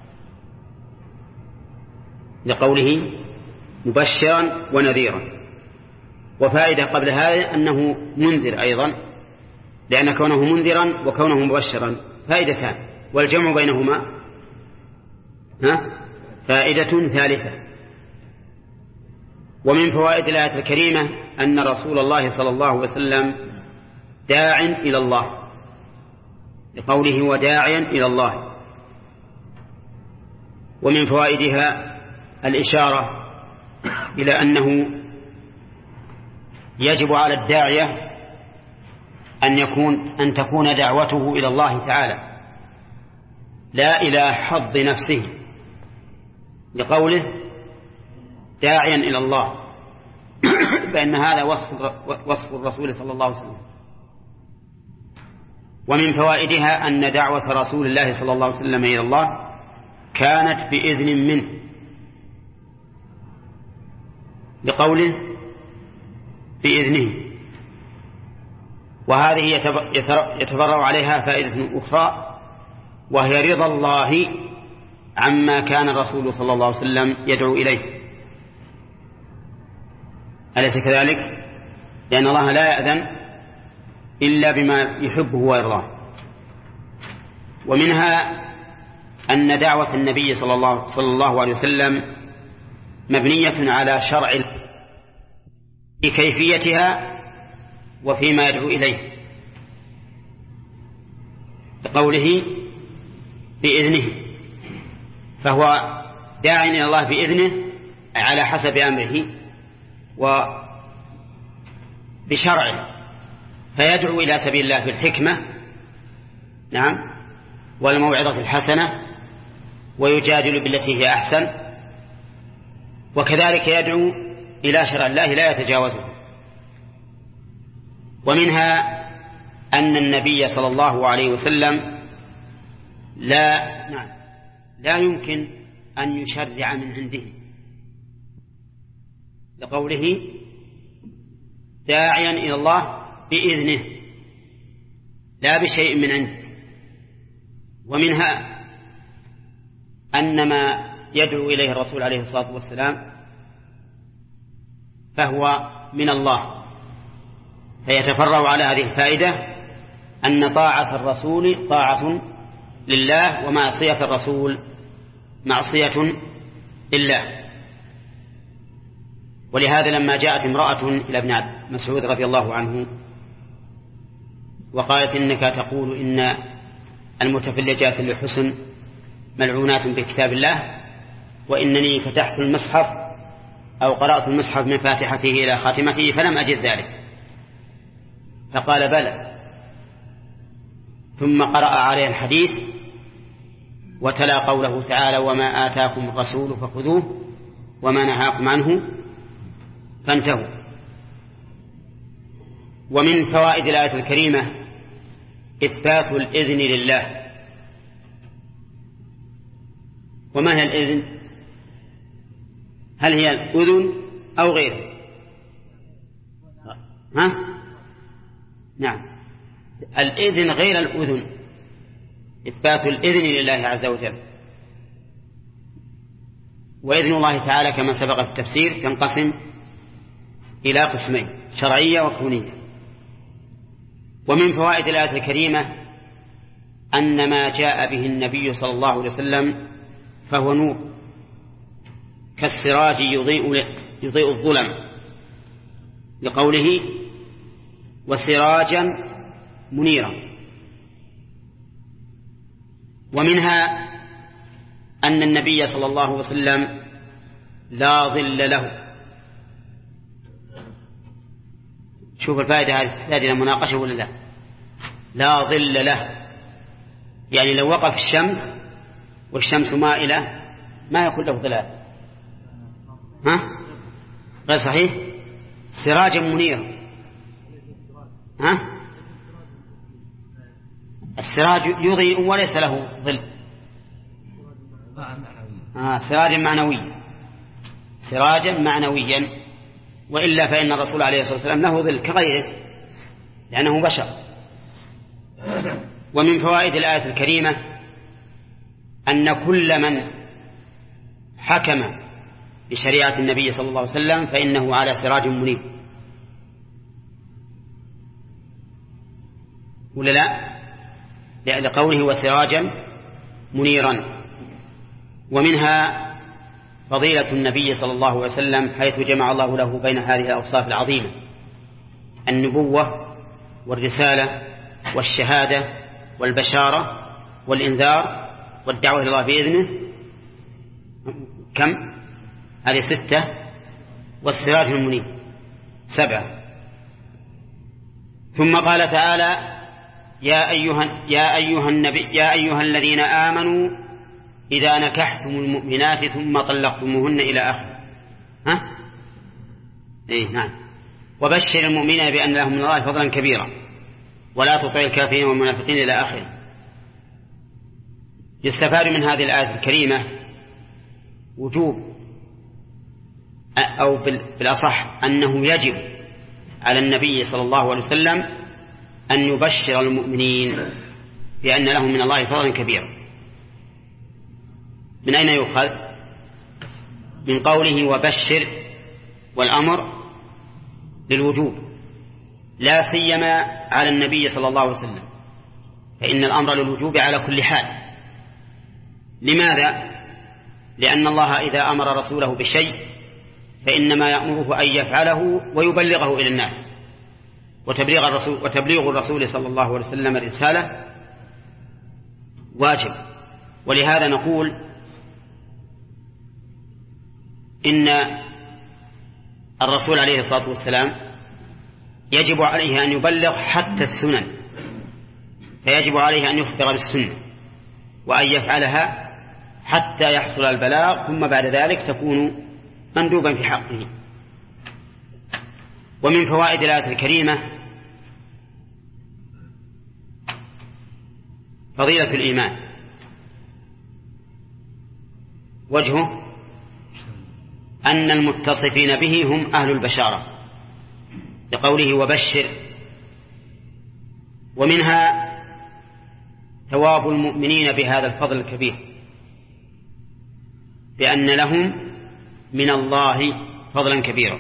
لقوله مبشرا ونذيرا. وفائدة قبل هذا أنه منذر أيضا، لأن كونه منذرا وكونه مبشرا فائدتان، والجمع بينهما فائدة ثالثة، ومن فوائد الآية الكريمة أن رسول الله صلى الله عليه وسلم داع إلى الله، لقوله وداعيا إلى الله. ومن فوائدها الإشارة إلى أنه يجب على الداعية أن تكون دعوته إلى الله تعالى لا إلى حظ نفسه، لقوله داعيا إلى الله، فإن هذا وصف الرسول صلى الله عليه وسلم. ومن فوائدها أن دعوة رسول الله صلى الله عليه وسلم إلى الله كانت بإذن منه، لقوله بإذنه. وهذه يتفرع عليها فائدة أخرى، وهي رضا الله عما كان الرسول صلى الله عليه وسلم يدعو إليه، أليس كذلك؟ لأن الله لا يأذن إلا بما يحبه ويرضاه. ومنها أن دعوة النبي صلى الله عليه وسلم مبنية على شرع في كيفيتها وفيما يدعو إليه، لقوله بإذنه، فهو داع إلى الله بإذنه على حسب أمره وبشرعه، فيدعو إلى سبيل الله بالحكمة، نعم، والموعظة الحسنة، ويجادل بالتي هي أحسن، وكذلك يدعو إلى شرع الله لا يتجاوزه. ومنها أن النبي صلى الله عليه وسلم لا يمكن أن يشرع من عنده، لقوله داعيا إلى الله بإذنه لا بشيء من عنده. ومنها أن ما يدعو إليه الرسول عليه الصلاة والسلام فهو من الله، فيتفرع على هذه الفائدة أن طاعة الرسول طاعة لله، ومعصية الرسول معصية لله. ولهذا لما جاءت امرأة إلى ابن مسعود رضي الله عنه وقالت إنك تقول إن المتفلجات للحسن ملعونات بكتاب الله، وإنني فتحت المصحف أو قرأت المصحف من فاتحته إلى خاتمته فلم أجد ذلك، فقال بلى، ثم قرأ عليه الحديث وتلا قوله تعالى وما آتاكم الرسول فخذوه وما نهاكم عنه فانتهوا. ومن فوائد الآية الكريمة إثبات الإذن لله. وما هي الإذن؟ هل هي الأذن أو غيره؟ نعم، الإذن غير الأذن، إثبات الإذن لله عز وجل. وإذن الله تعالى كما سبق في التفسير تنقسم إلى قسمين، شرعية وكونية. ومن فوائد الآية الكريمة أن ما جاء به النبي صلى الله عليه وسلم فهو نور كالسراج يضيء الظلم، لقوله وسراجا منيرا. ومنها أن النبي صلى الله عليه وسلم لا ظل له. شوف الفائدة هذه المناقشة ولا لا؟ لا ظل له، يعني لو وقف الشمس والشمس مائلة ما يكون له ظلال، غير صحيح؟ سراجا منيرا. السراج يضيء وليس له ظل. سراجا معنويا، سراجا معنويا، وإلا فإن الرسول عليه الصلاة والسلام له ظل كغيره لأنه بشر. ومن فوائد الآية الكريمة أن كل من حكم بشريعة النبي صلى الله عليه وسلم فإنه على سراج منير، ولا لا؟ لقوله وسراجا منيرا. ومنها فضيلة النبي صلى الله عليه وسلم حيث جمع الله له بين هذه الأوصاف العظيمة: النبوة والرسالة والشهادة والبشارة والإنذار والدعوة إلى الله بإذنه. كم؟ هذه 6. والسراج المنير 7. ثم قال تعالى: يا أيها الذين آمنوا إذا نكحتم المؤمنات ثم طلقتموهن إلى آخره. نعم. وبشر المؤمنين بأن لهم من الله فضلا كبيرا ولا تطع الكافرين والمنافقين إلى آخره. يستفاد من هذه الآية الكريمة وجوب، أو بالأصح أنه يجب على النبي صلى الله عليه وسلم أن يبشر المؤمنين بأن لهم من الله فضلا كبيرا. من أين يؤخذ؟ من قوله وبشر، والأمر للوجوب لا سيما على النبي صلى الله عليه وسلم، فإن الأمر للوجوب على كل حال. لماذا؟ لأن الله إذا أمر رسوله بشيء فإنما يأمره أن يفعله ويبلغه إلى الناس، وتبليغ الرسول صلى الله عليه وسلم الرسالة واجب. ولهذا نقول إن الرسول عليه الصلاة والسلام يجب عليه أن يبلغ حتى السنن، فيجب عليه أن يخبر بالسنة وأن يفعلها حتى يحصل البلاغ، ثم بعد ذلك تكون مندوبا في حقه. ومن فوائد الآية الكريمة فضيلة الإيمان. وجهه أن المتصفين به هم أهل البشارة لقوله وبشر. ومنها ثواب المؤمنين بهذا الفضل الكبير، بأن لهم من الله فضلا كبيرا.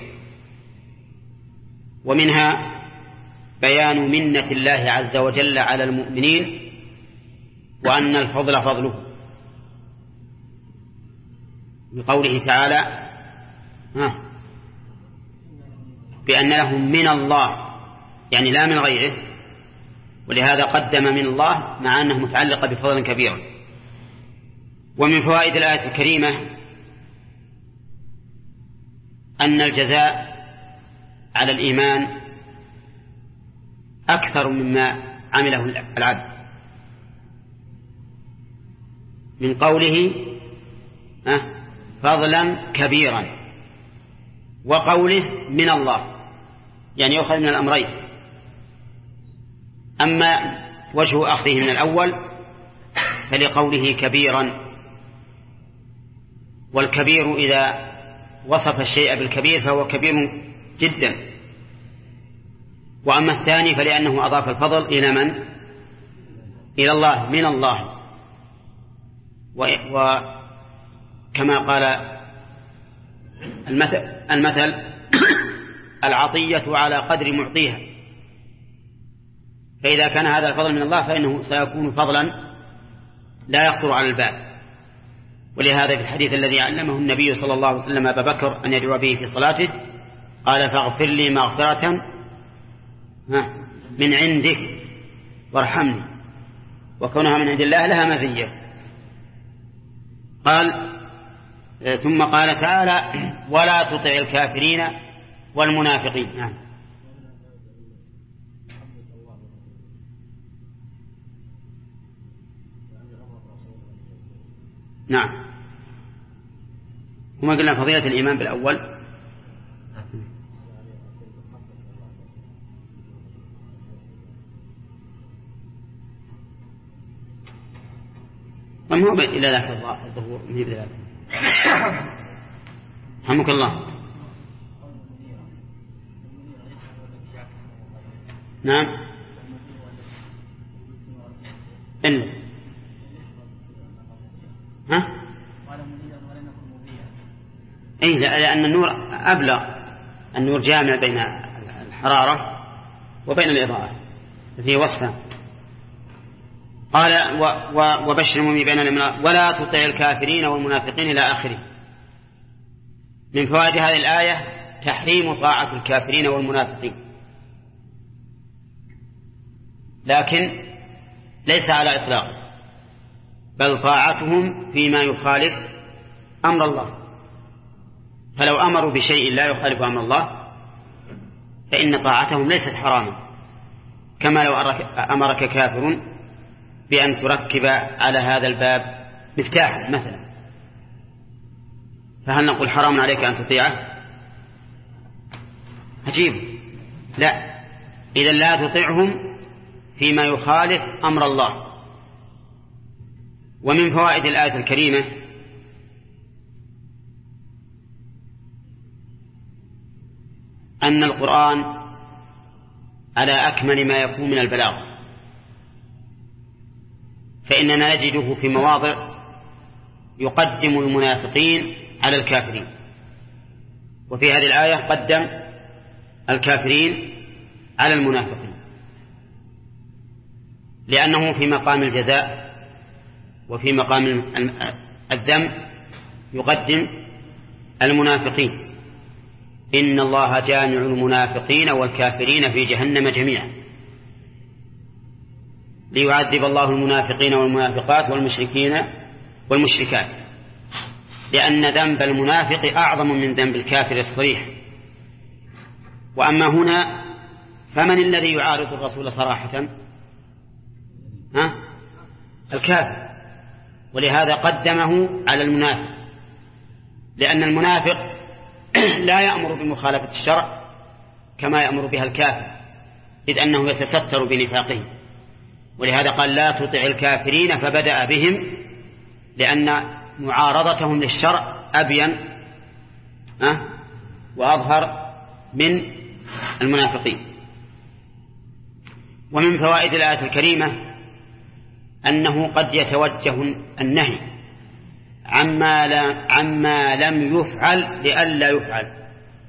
ومنها بيان منة الله عز وجل على المؤمنين وأن الفضل فضله، بقوله تعالى بأن لهم من الله، يعني لا من غيره، ولهذا قدم من الله مع أنه متعلق بفضل كبير. ومن فوائد الآية الكريمة أن الجزاء على الإيمان أكثر مما عمله العبد، من قوله فضلا كبيرا، وقوله من الله، يعني يؤخذ من الأمرين. أما وجه أخذه من الأول فلقوله كبيرا، والكبير إذا وصف الشيء بالكبير فهو كبير جدا. وأما الثاني فلأنه أضاف الفضل إلى من؟ إلى الله، من الله. وكما قال المثل العطية على قدر معطيها، فإذا كان هذا الفضل من الله فإنه سيكون فضلا لا يخطر على البال. ولهذا في الحديث الذي علمه النبي صلى الله عليه وسلم أبا بكر أن يدعو به في صلاته قال فاغفر لي مغفرة من عندك وارحمني، وكونها من عند الله لها مزية. قال ثم قال تعالى ولا تطع الكافرين والمنافقين. نعم. وما قلنا فضيلة الإيمان بالأول ما هو إلا ذاك الظهور من ذلك. رحمك الله. نعم. إلا أي لأن النور أبلغ، النور جامع بين الحرارة وبين الإضاءة فيه وصفه. قال وبشر المؤمنين بأن ولا تطع الكافرين والمنافقين إلى آخره. من فوائد هذه الآية تحريم طاعة الكافرين والمنافقين، لكن ليس على إطلاق، بل طاعتهم فيما يخالف أمر الله. فلو أمروا بشيء لا يخالف أمر الله فإن طاعتهم ليست حراما، كما لو أمرك كافر بأن تركب على هذا الباب مفتاحا مثلا، فهل نقول حرام عليك أن تطيعه؟ عجيب، لا، إذا لا تطيعهم فيما يخالف أمر الله. ومن فوائد الآية الكريمة أن القرآن على أكمل ما يكون من البلاغ، فإننا نجده في مواضع يقدم المنافقين على الكافرين، وفي هذه الآية قدم الكافرين على المنافقين، لأنه في مقام الجزاء وفي مقام الذم يقدم المنافقين: إن الله جامع المنافقين والكافرين في جهنم جميعا، ليعذب الله المنافقين والمنافقات والمشركين والمشركات، لأن ذنب المنافق أعظم من ذنب الكافر الصريح. وأما هنا فمن الذي يعارض الرسول صراحة؟ الكافر، ولهذا قدمه على المنافق، لأن المنافق لا يأمر بمخالفة الشرع كما يأمر بها الكافر، إذ أنه يتستر بنفاقه، ولهذا قال لا تطع الكافرين، فبدأ بهم لأن معارضتهم للشرع أبين وأظهر من المنافقين. ومن فوائد الآية الكريمة أنه قد يتوجه النهي عما لم يفعل لئلا يفعل،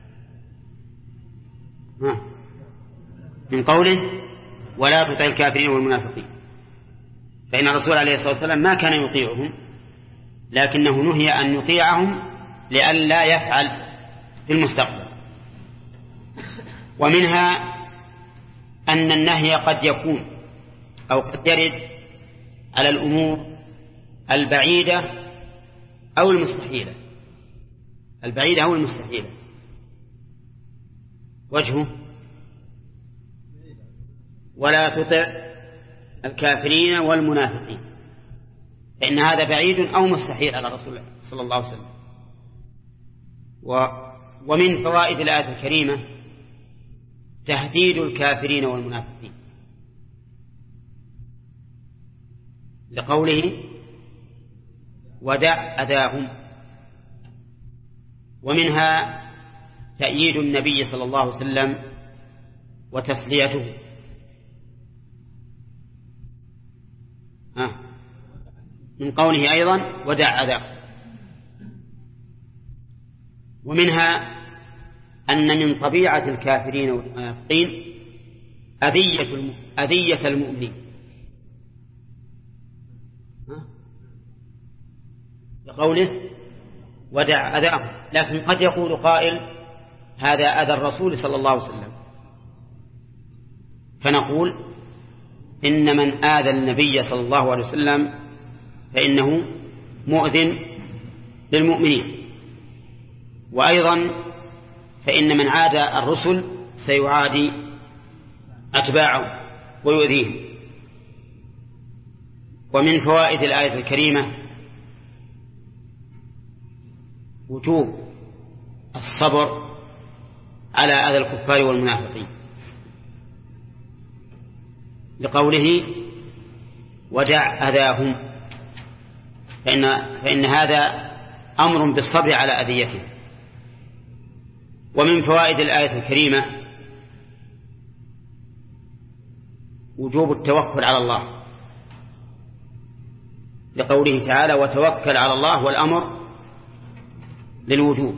من قوله ولا تطع الكافرين والمنافقين، فإن الرسول عليه الصلاة والسلام ما كان يطيعهم، لكنه نهي أن يطيعهم لئلا يفعل في المستقبل. ومنها أن النهي قد يكون أو قد يرد على الأمور البعيدة أو المستحيلة، البعيدة أو المستحيلة. وجهه ولا تطع الكافرين والمنافقين، فإن هذا بعيد أو مستحيل على رسول الله صلى الله عليه وسلم. ومن فوائد الآية الكريمة تهديد الكافرين والمنافقين، لقوله ودع أذاهم. ومنها تأييد النبي صلى الله عليه وسلم وتسليته، من قوله أيضا ودع أذاهم. ومنها أن من طبيعة الكافرين والمنافقين أذية المؤمنين، بقوله ودع أذاهم. لكن قد يقول قائل هذا أذى الرسول صلى الله عليه وسلم، فنقول إن من آذى النبي صلى الله عليه وسلم فإنه مؤذن للمؤمنين، وأيضا فإن من عادى الرسل سيعادي أتباعه ويؤذيهم. ومن فوائد الآية الكريمة وجوب الصبر على أذى الكفار والمنافقين، لقوله ودع أذاهم، فإن هذا أمر بالصبر على أذيته. ومن فوائد الآية الكريمة وجوب التوكل على الله، لقوله تعالى وتوكل على الله، والأمر للوجوب.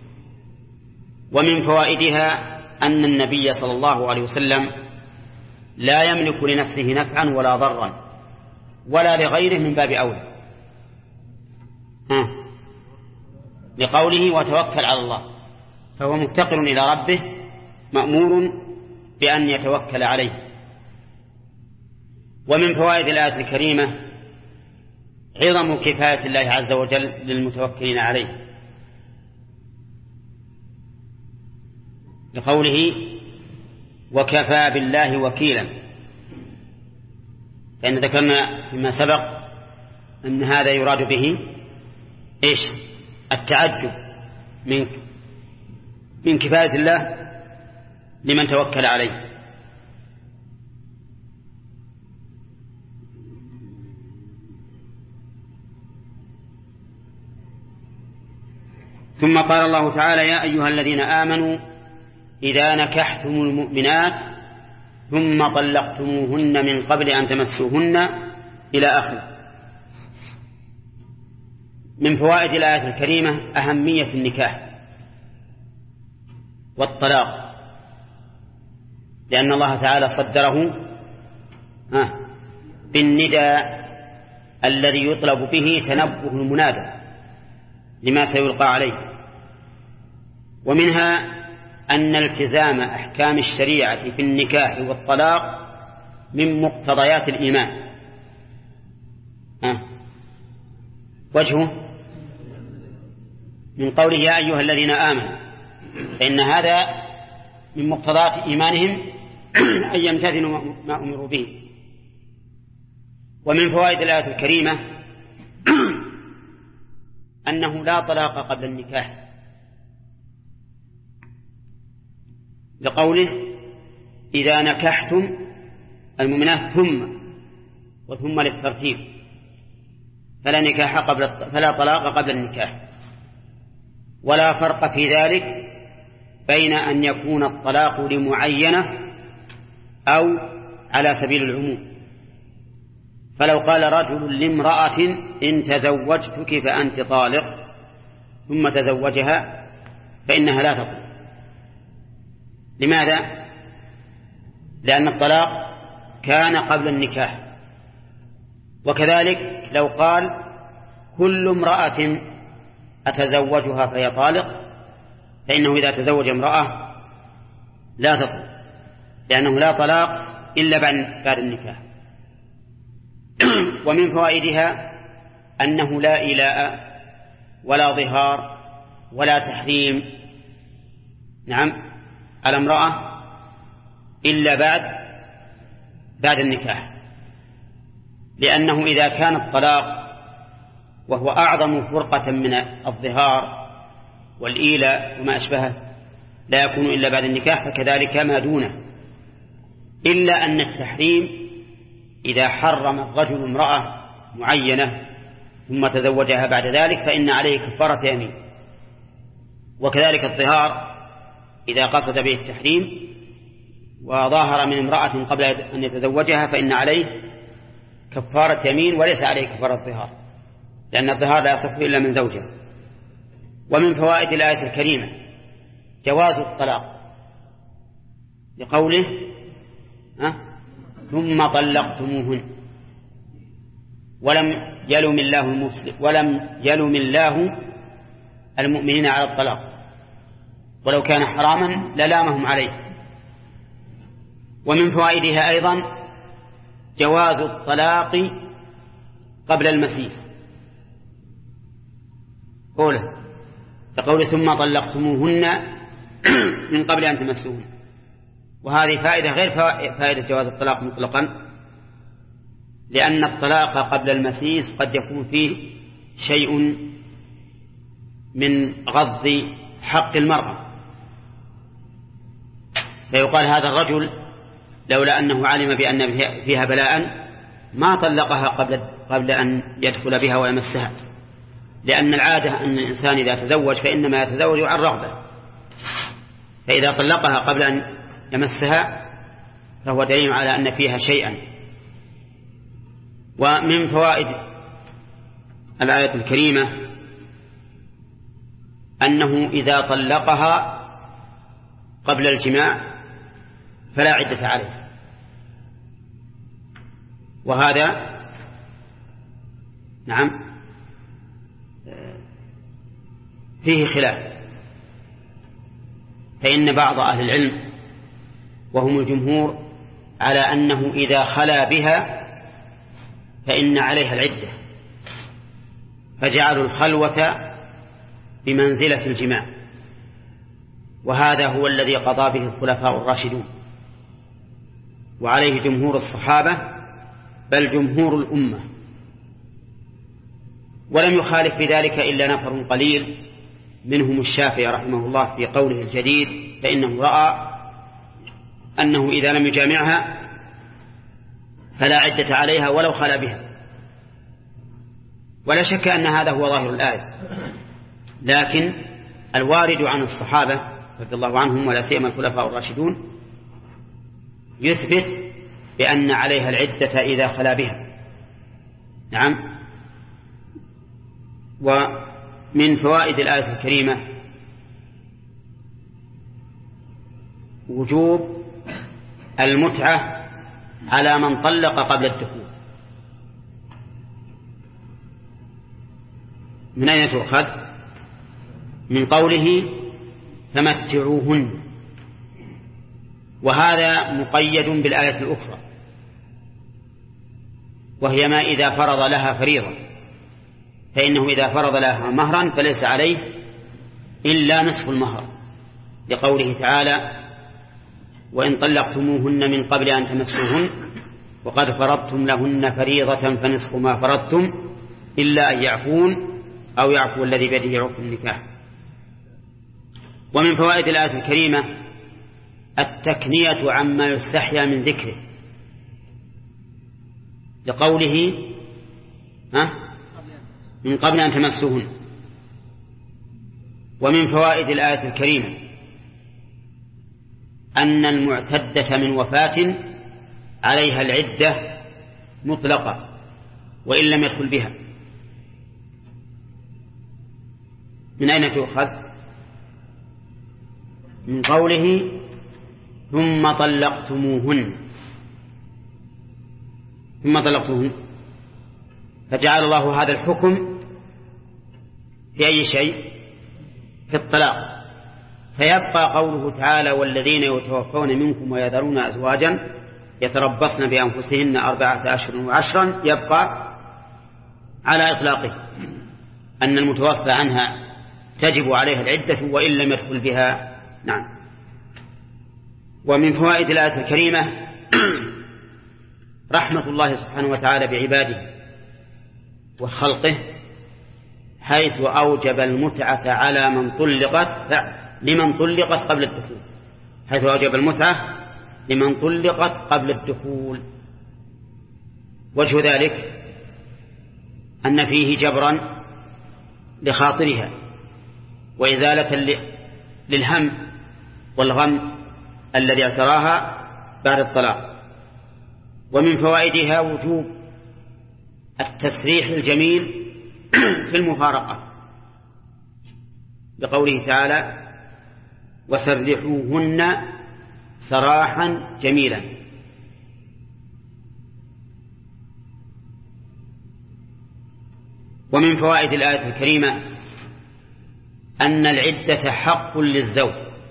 ومن فوائدها أن النبي صلى الله عليه وسلم لا يملك لنفسه نفعا ولا ضرا ولا لغيره من باب أولى. لقوله وتوكل على الله، فهو مفتقر إلى ربه مأمور بأن يتوكل عليه. ومن فوائد الآية الكريمة عظم كفاية الله عز وجل للمتوكلين عليه، لقوله وكفى بالله وكيلا. فإن ذكرنا فيما سبق أن هذا يراد به إيش؟ التعجب من كفاية الله لمن توكل عليه. ثم قال الله تعالى يا أيها الذين آمنوا إذا نكحتم المؤمنات ثم طلقتموهن من قبل أن تمسوهن إلى آخره. من فوائد الآية الكريمة أهمية النكاح والطلاق، لأن الله تعالى صدره بالنداء الذي يطلب به تنبه المنادى لما سيلقى عليه. ومنها أن التزام أحكام الشريعة في النكاح والطلاق من مقتضيات الإيمان. وجهه من قوله يا أيها الذين آمنوا، فإن هذا من مقتضيات إيمانهم أن يمتثلوا ما أمروا به. ومن فوائد الآية الكريمة أنه لا طلاق قبل النكاح، لقوله إذا نكحتم المؤمنات ثم للترتيب، فلا طلاق قبل النكاح. ولا فرق في ذلك بين أن يكون الطلاق لمعينة أو على سبيل العموم. فلو قال رجل لامرأة إن تزوجتك فأنت طالق ثم تزوجها فإنها لا تطلق. لماذا؟ لأن الطلاق كان قبل النكاح. وكذلك لو قال كل امرأة أتزوجها فهي طالق، فإنه إذا تزوج امرأة لا تطلق، لأنه لا طلاق إلا بعد النكاح. ومن فوائدها أنه لا إيلاء ولا ظهار ولا تحريم على امرأة إلا بعد النكاح، لأنه إذا كان الطلاق وهو أعظم فرقة من الظهار والإيلاء وما أشبهه لا يكون إلا بعد النكاح، فكذلك ما دونه. إلا أن التحريم إذا حرم الرجل امرأة معينة ثم تزوجها بعد ذلك فإن عليه كفارة يمين. وكذلك الظهار إذا قصد به التحريم وظاهر من امرأة قبل أن يتزوجها فإن عليه كفارة يمين وليس عليه كفارة ظهار، لأن الظهار لا يصح إلا من زوجه. ومن فوائد الآية الكريمة جواز الطلاق، لقوله ثم طلقتموهن، ولم يلم الله المؤمنين على الطلاق، ولو كان حراما للامهم عليه. ومن فوائدها أيضا جواز الطلاق قبل المسيس، لقوله ثم طلقتموهن من قبل أن تمسوهن. وهذه فائدة غير فائدة جواز الطلاق مطلقا، لأن الطلاق قبل المسيس قد يكون فيه شيء من غض حق المرأة، فيقال هذا الرجل لولا أنه علم بأن فيها بلاء ما طلقها قبل أن يدخل بها ويمسها، لأن العادة أن الإنسان إذا تزوج فإنما يتزوج عن رغبة، فإذا طلقها قبل أن يمسها فهو دليل على أن فيها شيئا. ومن فوائد الآية الكريمة أنه إذا طلقها قبل الجماع فلا عدة عليه، وهذا فيه خلاف، فإن بعض أهل العلم وهم الجمهور على أنه إذا خلا بها فإن عليها العدة، فجعلوا الخلوة بمنزلة الجماع، وهذا هو الذي قضى به الخلفاء الراشدون، وعليه جمهور الصحابة بل جمهور الأمة. ولم يخالف بذلك إلا نفر قليل منهم الشافعي رحمه الله في قوله الجديد، فإنه رأى أنه إذا لم يجامعها فلا عدة عليها ولو خلا بها. ولا شك أن هذا هو ظاهر الآية، لكن الوارد عن الصحابة رضي الله عنهم ولا سيما الخلفاء الراشدون يثبت بأن عليها العدة إذا خلا بها. نعم. ومن فوائد الآية الكريمة وجوب المتعة على من طلق قبل الدخول. من أين تؤخذ؟ من قوله فمتعوهن، وهذا مقيد بالآية الأخرى وهي ما إذا فرض لها فريضة، فإنه إذا فرض لها مهرا فليس عليه إلا نصف المهر، لقوله تعالى وإن طلقتموهن من قبل أن تمسوهن وقد فرضتم لهن فريضة فنصف ما فرضتم إلا أن يعفون أو يعفو الذي بيده عقد النكاح. ومن فوائد الآية الكريمة التكنية عما يستحيا من ذكره، لقوله من قبل أن تمسوهن. ومن فوائد الآية الكريمة أن المعتدة من وفاة عليها العدة مطلقة وإن لم يدخل بها. من أين تؤخذ؟ من قوله ثم طلقتموهن، فجعل الله هذا الحكم في أي شيء؟ في الطلاق. فيبقى قوله تعالى والذين يتوفون منكم ويذرون أزواجا يتربصن بأنفسهن 4 أشهر وعشرا، يبقى على إطلاقه أن المتوفى عنها تجب عليها العدة وإن لم يدخل بها. نعم. ومن فوائد الآية الكريمة رحمة الله سبحانه وتعالى بعباده وخلقه، حيث أوجب المتعة على لمن طلقت قبل الدخول، حيث أوجب المتعة لمن طلقت قبل الدخول. وجه ذلك أن فيه جبرا لخاطرها وإزالة للهم والغم الذي اعتراها بعد الطلاق. ومن فوائدها وجوب التسريح الجميل في المفارقة، بقوله تعالى وسرحوهن سراحا جميلا. ومن فوائد الآية الكريمة أن العدة حق للزوج.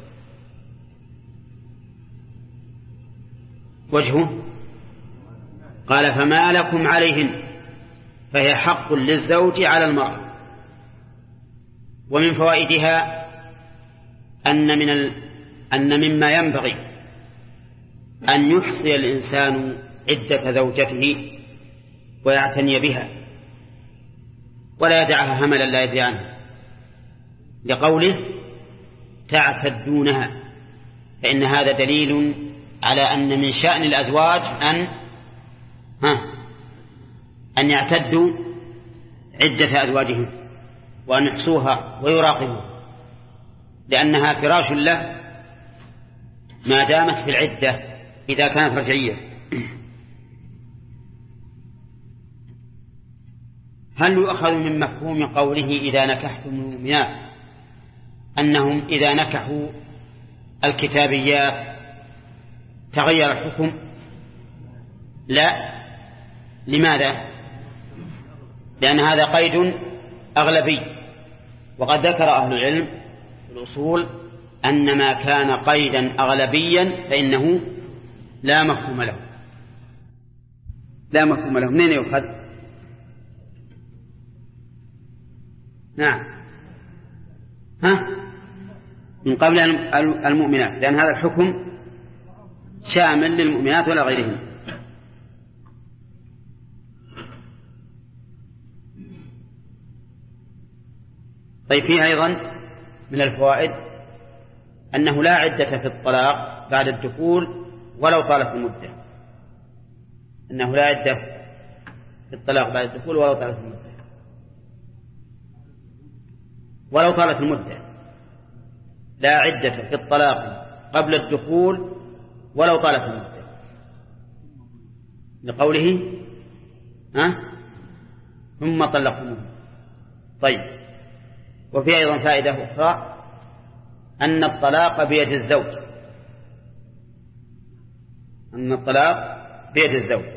وجهه قال فما لكم عليهن، فهي حق للزوج على المرأة. ومن فوائدها أن مما ينبغي أن يحصي الإنسان عدة زوجته ويعتني بها ولا يدعها هملا لا يدري عنه، لقوله تعتدونها، فإن هذا دليل على أن من شأن الأزواج أن يعتدوا عدة أزواجهم وأن يحصوها ويراقبوا، لأنها فراش له ما دامت في العدة إذا كانت رجعية. هل يؤخذ من مفهوم قوله إذا نكحتم المؤمنات أنهم إذا نكحوا الكتابيات تغير الحكم؟ لا. لماذا؟ لأن هذا قيد أغلبي، وقد ذكر أهل العلم في الأصول أن ما كان قيدا أغلبيا فإنه لا مفهوم له. لا مفهوم له. منين يؤخذ؟ نعم، من قبل المؤمنات، لأن هذا الحكم شامل للمؤمنات ولا غيرهم. طيب، فيه أيضا من الفوائد أنه لا عدة في الطلاق بعد الدخول ولو طالت المدة. أنه لا عدة في الطلاق بعد الدخول ولو طالت المدة. ولو طالت المدة لا عدة في الطلاق قبل الدخول ولو طالت المدة، لقوله ثم طلقتموه. طيب، وفي أيضا فائدة أخرى أن الطلاق بيد الزوج. أن الطلاق بيد الزوج،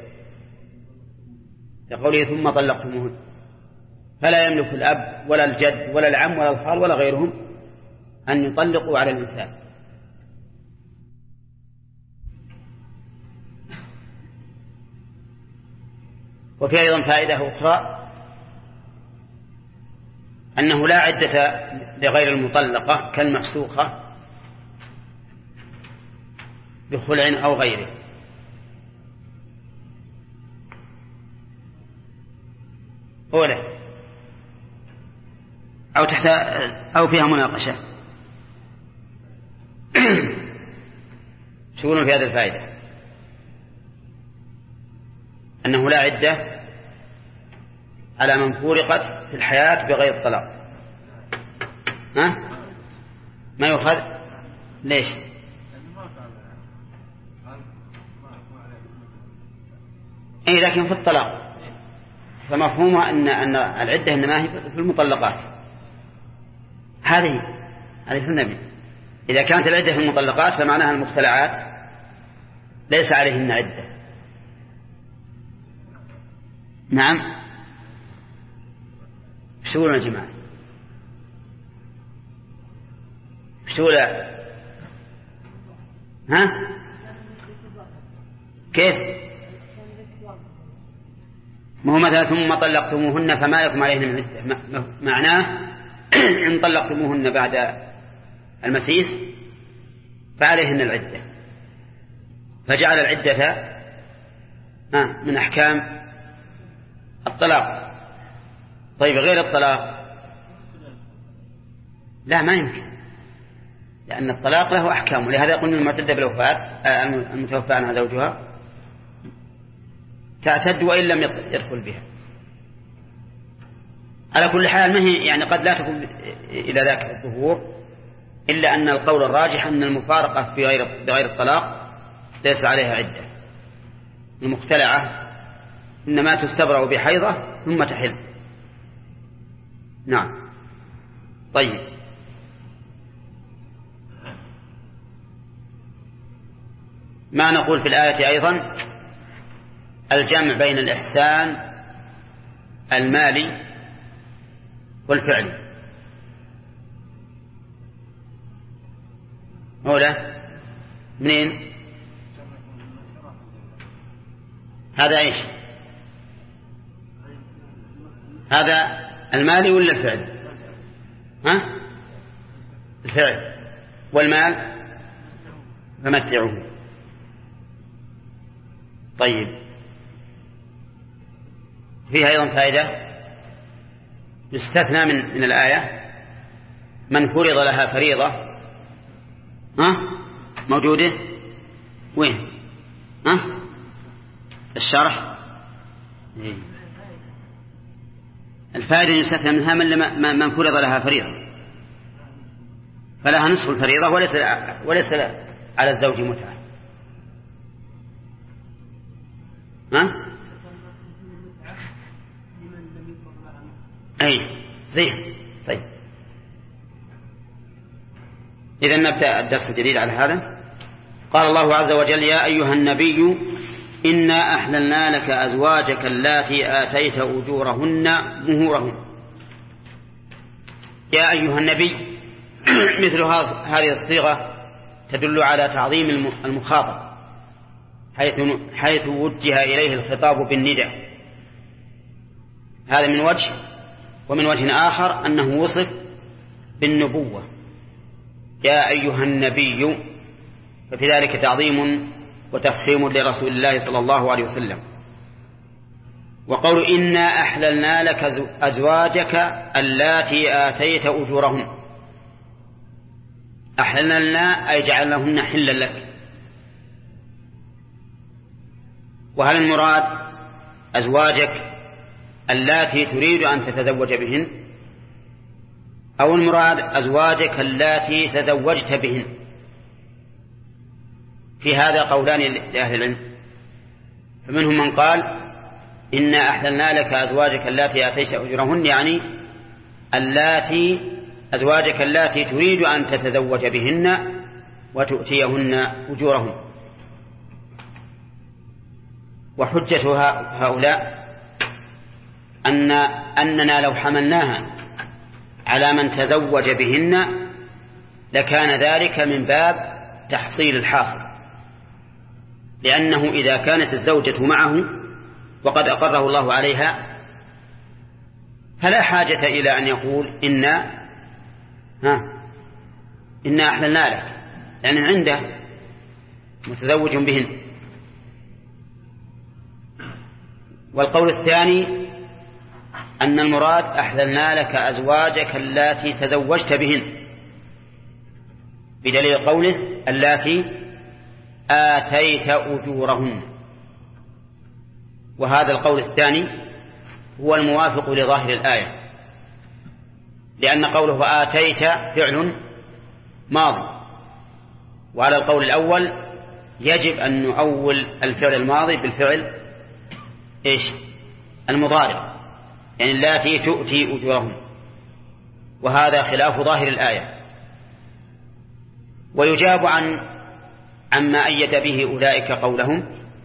لقوله ثم طلقتموه، فلا يملك الأب ولا الجد ولا العم ولا الخال ولا غيرهم أن يطلقوا على الإنسان. وفي أيضا فائدة أخرى أنه لا عدة لغير المطلقة كالمفسوخة بخلع أو غيره. أولا أو فيها مناقشة. شو يقولون في هذه الفائدة؟ أنه لا عدة على من فورقت في الحياة بغير طلاق. ما يؤخذ؟ ليش؟ أي لكن في الطلاق فمفهومها أن العدة إنما هي في المطلقات. هذه في النبي. إذا كانت العدة في المطلقات فمعناها المختلعات ليس عليهن عدة. نعم، شو يا جماعة؟ شو لا؟ كيف؟ ما هو مثلا ثم طلقتموهن فما لكم عليهن من عدة، معناه إن طلقتموهن بعد المسيس فعليهن العدة، فجعل العدة من أحكام الطلاق. طيب، غير الطلاق لا، ما يمكن، لأن الطلاق له أحكام. ولهذا يقول المعتدة بالوفاة المتوفى عنها زوجها تعتد وإن لم يدخل بها. على كل حال ما هي يعني قد لا تكون إلى ذاك الظهور، إلا أن القول الراجح أن المفارقة بغير الطلاق ليس عليها عدة. المختلعة إنما تستبرأ بحيضة ثم تحل. نعم. طيب، ما نقول في الآية أيضا الجمع بين الإحسان المالي والفعلي. أولا منين؟ هذا إيش؟ هذا المالي ولا الفعل؟ الفعل. والمال فمتعوه. طيب، فيها أيضا فائدة يستثنى من الآية من فرض لها فريضة. موجودة وين؟ الشرح. الفائدة يستثنى منها من فرض لها فريضة، فلها نصف الفريضة وليس على الزوج متعة. أي زين. طيب، إذا نبدأ الدرس الجديد على هذا. قال الله عز وجل: يا أيها النبي إنا أحللنا لك أزواجك اللاتي آتيت أجورهن مهورهن. يا أيها النبي مثل هذه الصيغة تدل على تعظيم المخاطب حيث وجه إليه الخطاب بالنداء. هذا من وجه، ومن وجه آخر أنه وصف بالنبوة يا أيها النبي، ففي ذلك تعظيم وتفخيم لرسول الله صلى الله عليه وسلم. وقول إنا أحللنا لك أزواجك اللاتي آتيت أجورهن، أحللنا أي جعلناهن حلا لك. وهل المراد أزواجك اللاتي تريد أن تتزوج بهن، أو المراد أزواجك اللاتي تزوجت بهن؟ في هذا قولان لأهل العلم، فمنهم من قال إنا أحللنا لك أزواجك اللاتي آتيت أجورهن، يعني أزواجك اللاتي تريد أن تتزوج بهن وتؤتيهن أجورهن. وحجة هؤلاء أننا لو حملناها على من تزوج بهن لكان ذلك من باب تحصيل الحاصل، لأنه إذا كانت الزوجة معه وقد أقره الله عليها فلا حاجة إلى أن يقول إنا أحللنا لك، لأن عنده متزوج بهن. والقول الثاني أن المراد أحللنا لك أزواجك اللاتي تزوجت بهن، بدليل قوله اللاتي آتيت أجورهن. وهذا القول الثاني هو الموافق لظاهر الآية، لأن قوله آتيت فعل ماضي، وعلى القول الأول يجب أن نؤول الفعل الماضي بالفعل المضارع، يعني اللاتي تؤتي أجورهن، وهذا خلاف ظاهر الآية. ويجاب عما أيد به أولئك قولهم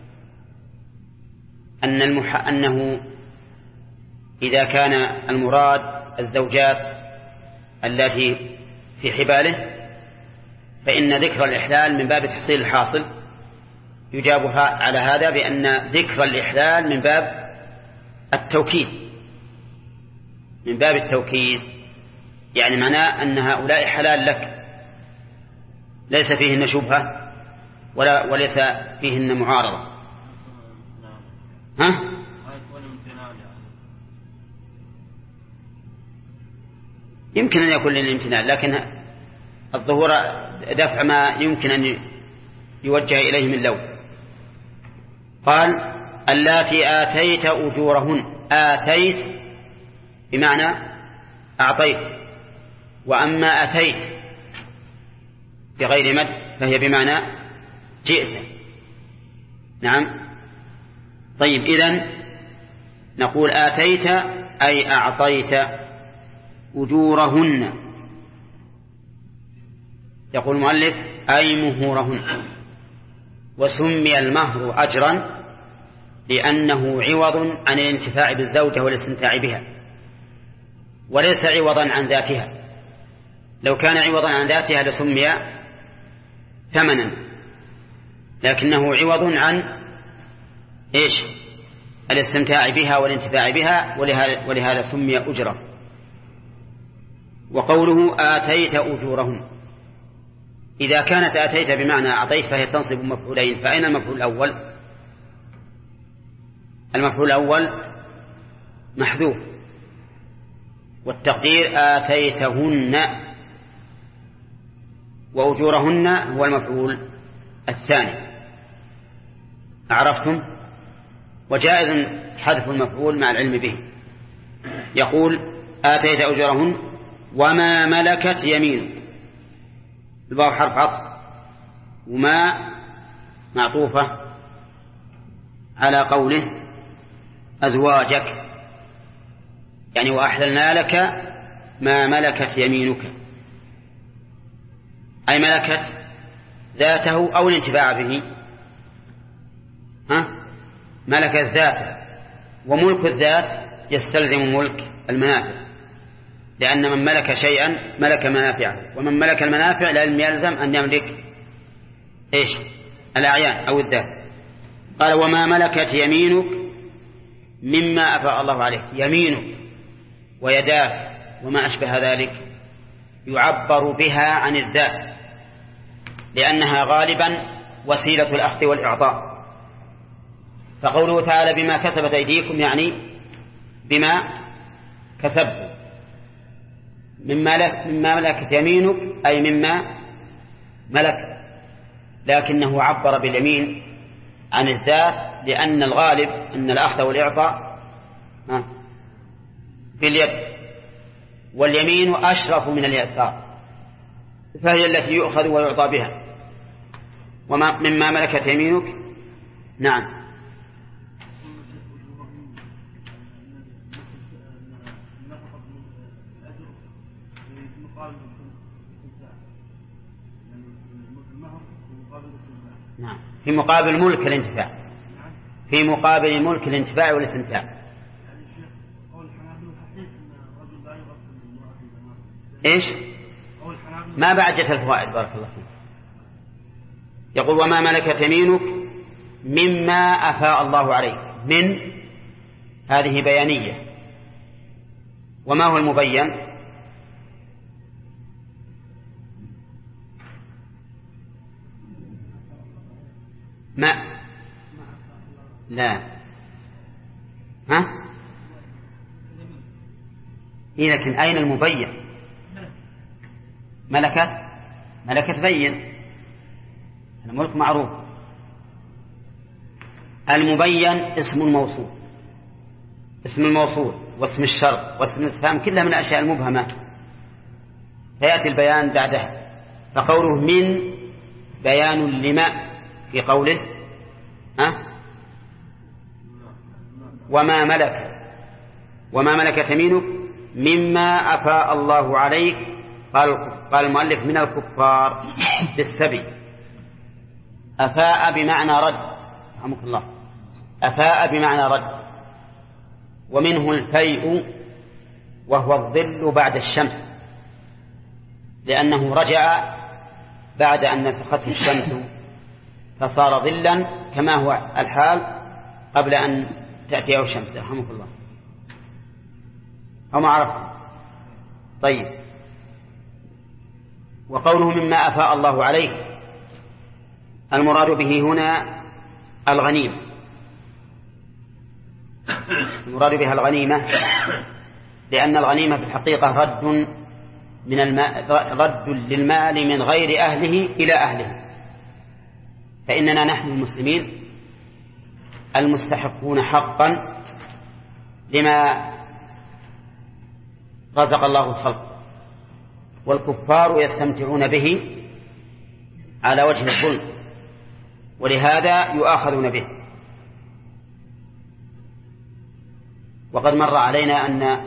أنه إذا كان المراد الزوجات التي في حباله فإن ذكر الإحلال من باب تحصيل الحاصل. يجاب على هذا بأن ذكر الإحلال من باب التوكيد، من باب التوكيد، يعني معناه أن هؤلاء حلال لك، ليس فيهن شبهة وليس فيهن معارضة. يمكن أن يكون للامتنان، لكن الظهور دفع ما يمكن أن يوجه إليه من لون. قال اللاتي آتيت أجورهن، آتيت بمعنى أعطيت، وأما أتيت بغير مد فهي بمعنى جئت. نعم. طيب، إذن نقول آتيت أي أعطيت أجورهن. يقول المؤلف أي مهورهن. وسمي المهر أجرا لأنه عوض عن الانتفاع بالزوجة والاستمتاع بها، وليس عوضا عن ذاتها. لو كان عوضا عن ذاتها لسمي ثمنا، لكنه عوض عن الاستمتاع بها والانتفاع بها، ولهذا سمي أجرا. وقوله آتيت أجورهن، إذا كانت آتيت بمعنى أعطيت فهي تنصب مفعولين، فأين المفعول الأول؟ المفعول الأول محذوف، والتقدير آتيتهن، وأجورهن هو المفعول الثاني. أعرفتم؟ وجائز حذف المفعول مع العلم به. يقول آتيت أجورهن وما ملكت يمينك، الواو حرف عطف، وما معطوفة على قوله أزواجك، يعني وأحللنا لك ما ملكت يمينك، أي ملكت ذاته أو الانتفاع به. ملكت ذاته، وملك الذات يستلزم ملك المنافع، لأن من ملك شيئا ملك منافعه، ومن ملك المنافع لم يلزم أن يملك إيش؟ الأعيان أو الذات. قال وما ملكت يمينك مما أفاء الله عليك. يمينك ويداك وما أشبه ذلك يعبر بها عن الذات، لأنها غالبا وسيلة الأخذ والإعطاء. فقوله تعالى بما كسبت أيديكم يعني بما كسبت. مما ملكت يمينك أي مما ملك، لكنه عبر باليمين عن الذات، لأن الغالب أن الأخذ والإعطاء باليد، واليمين أشرف من اليسار، فهي التي يؤخذ ويعطى بها. وما مما ملكت يمينك. نعم. نعم، في مقابل ملك الانتفاع، في مقابل ملك الانتفاع والاستمتاع. ايش؟ ما بعجت الفوائد بارك الله فيك. يقول وما ملكت يمينك مما أفاء الله عليك. من هذه بيانية. وما هو المبين؟ ما لا ها إيه، لكن أين المبين؟ ملكت بين، الملك معروف. المبين اسم الموصول، اسم الموصول واسم الشرط واسم الاستفهام كلها من الأشياء المبهمة، فيأتي البيان بعدها. فقوله من بيان لما في قوله وما ملكت يمينك مما أفاء الله عليك. قال المؤلف من الكفار بالسبي. أفاء بمعنى رد، رحمك الله، أفاء بمعنى رد. ومنه الفيء وهو الظل بعد الشمس، لأنه رجع بعد أن نسخته الشمس فصار ظلا كما هو الحال قبل أن تأتيه الشمس، رحمك الله. أو ما عرفت؟ طيب. وقوله مما أفاء الله عليك المراد به هنا الغنيمة، المراد بها الغنيمة، لأن الغنيمة في الحقيقة رد للمال من غير أهله إلى أهله. فإننا نحن المسلمين المستحقون حقا لما رزق الله الخلق، والكفار يستمتعون به على وجه الظلم، ولهذا يؤاخذون به. وقد مر علينا أن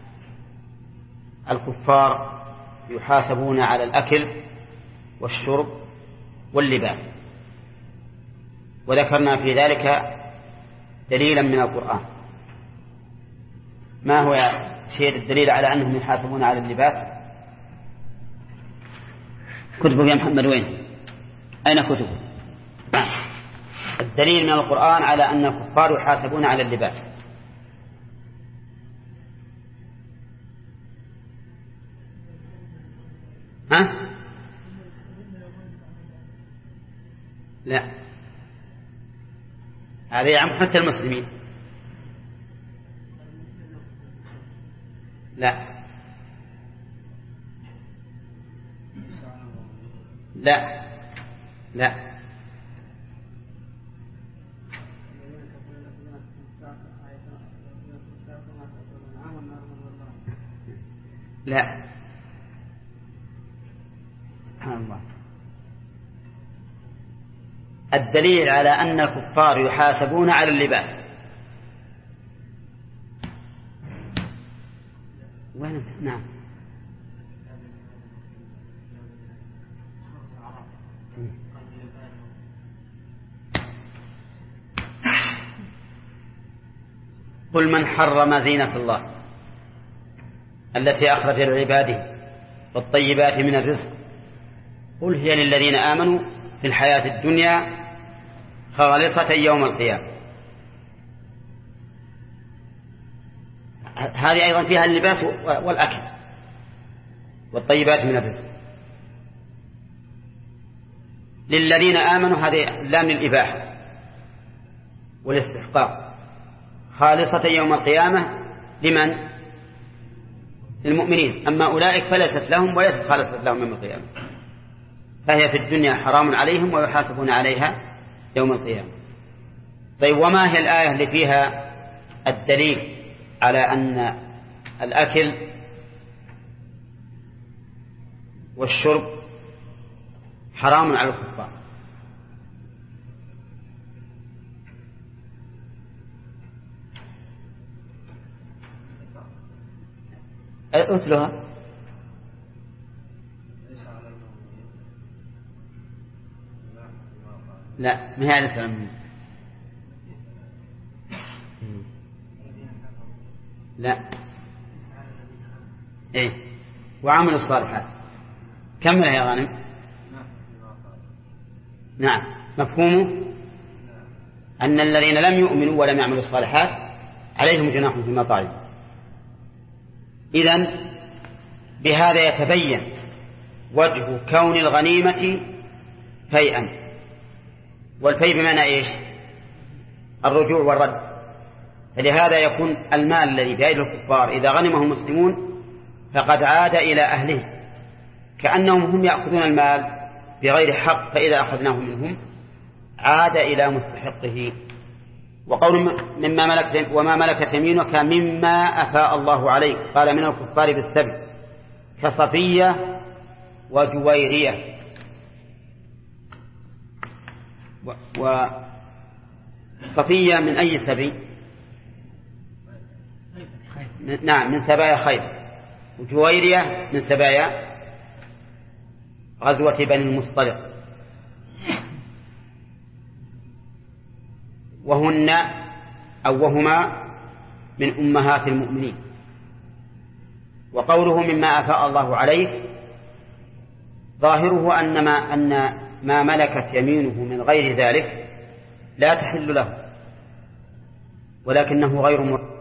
الكفار يحاسبون على الأكل والشرب واللباس، وذكرنا في ذلك دليلا من القرآن. ما هو شيء الدليل على أنهم يحاسبون على اللباس؟ كتبه يا محمد وين؟ أين كتبه؟ الدليل من القرآن على أن الكفار يحاسبون على اللباس. ها؟ لا، هذا يعم حتى المسلمين. لا لا لا لا، سبحان الله. الدليل على أن الكفار يحاسبون على اللباس. وين؟ نعم. قل من حرم زينة الله التي أخرج لعباده والطيبات من الرزق قل هي للذين آمنوا في الحياة الدنيا خالصة يوم القيامة. هذه أيضا فيها اللباس والأكل والطيبات من الرزق. للذين آمنوا هذه لام للإباحة والاستحقاق، خالصة يوم القيامة لمن؟ المؤمنين. أما أولئك فليست لهم وليست خالصة لهم يوم القيامة، فهي في الدنيا حرام عليهم ويحاسبون عليها يوم القيامة. طيب وما هي الآية اللي فيها الدليل على أن الأكل والشرب حرام على الكفار؟ أتلها. لا ما هي على السلام. لا إيه وعمل الصالحات. كمل يا غانم. نعم مفهومه أن الذين لم يؤمنوا ولم يعملوا الصالحات عليهم جناح فيما طعم. إذن بهذا يتبين وجه كون الغنيمة فيئا، والفيء بمعنى إيش؟ الرجوع والرد. فلهذا يكون المال الذي بأيدي الكفار إذا غنمه المسلمون فقد عاد إلى أهله، كأنهم هم يأخذون المال بغير حق، فإذا أخذناه منهم عاد إلى مستحقه. وقول مما ملكت وما ملكت يمينك مما أفاء الله عليك، قال من الكفار بالسبي كصفية وجويرية. وصفية من أي سبي؟ نعم من سبايا خير. وجويرية من سبايا غزوة بني المصطلق. وهن أو وهما من أمهات المؤمنين. وقوله مما أفاء الله عليه ظاهره أن ما ملكت يمينه من غير ذلك لا تحل له، ولكنه غير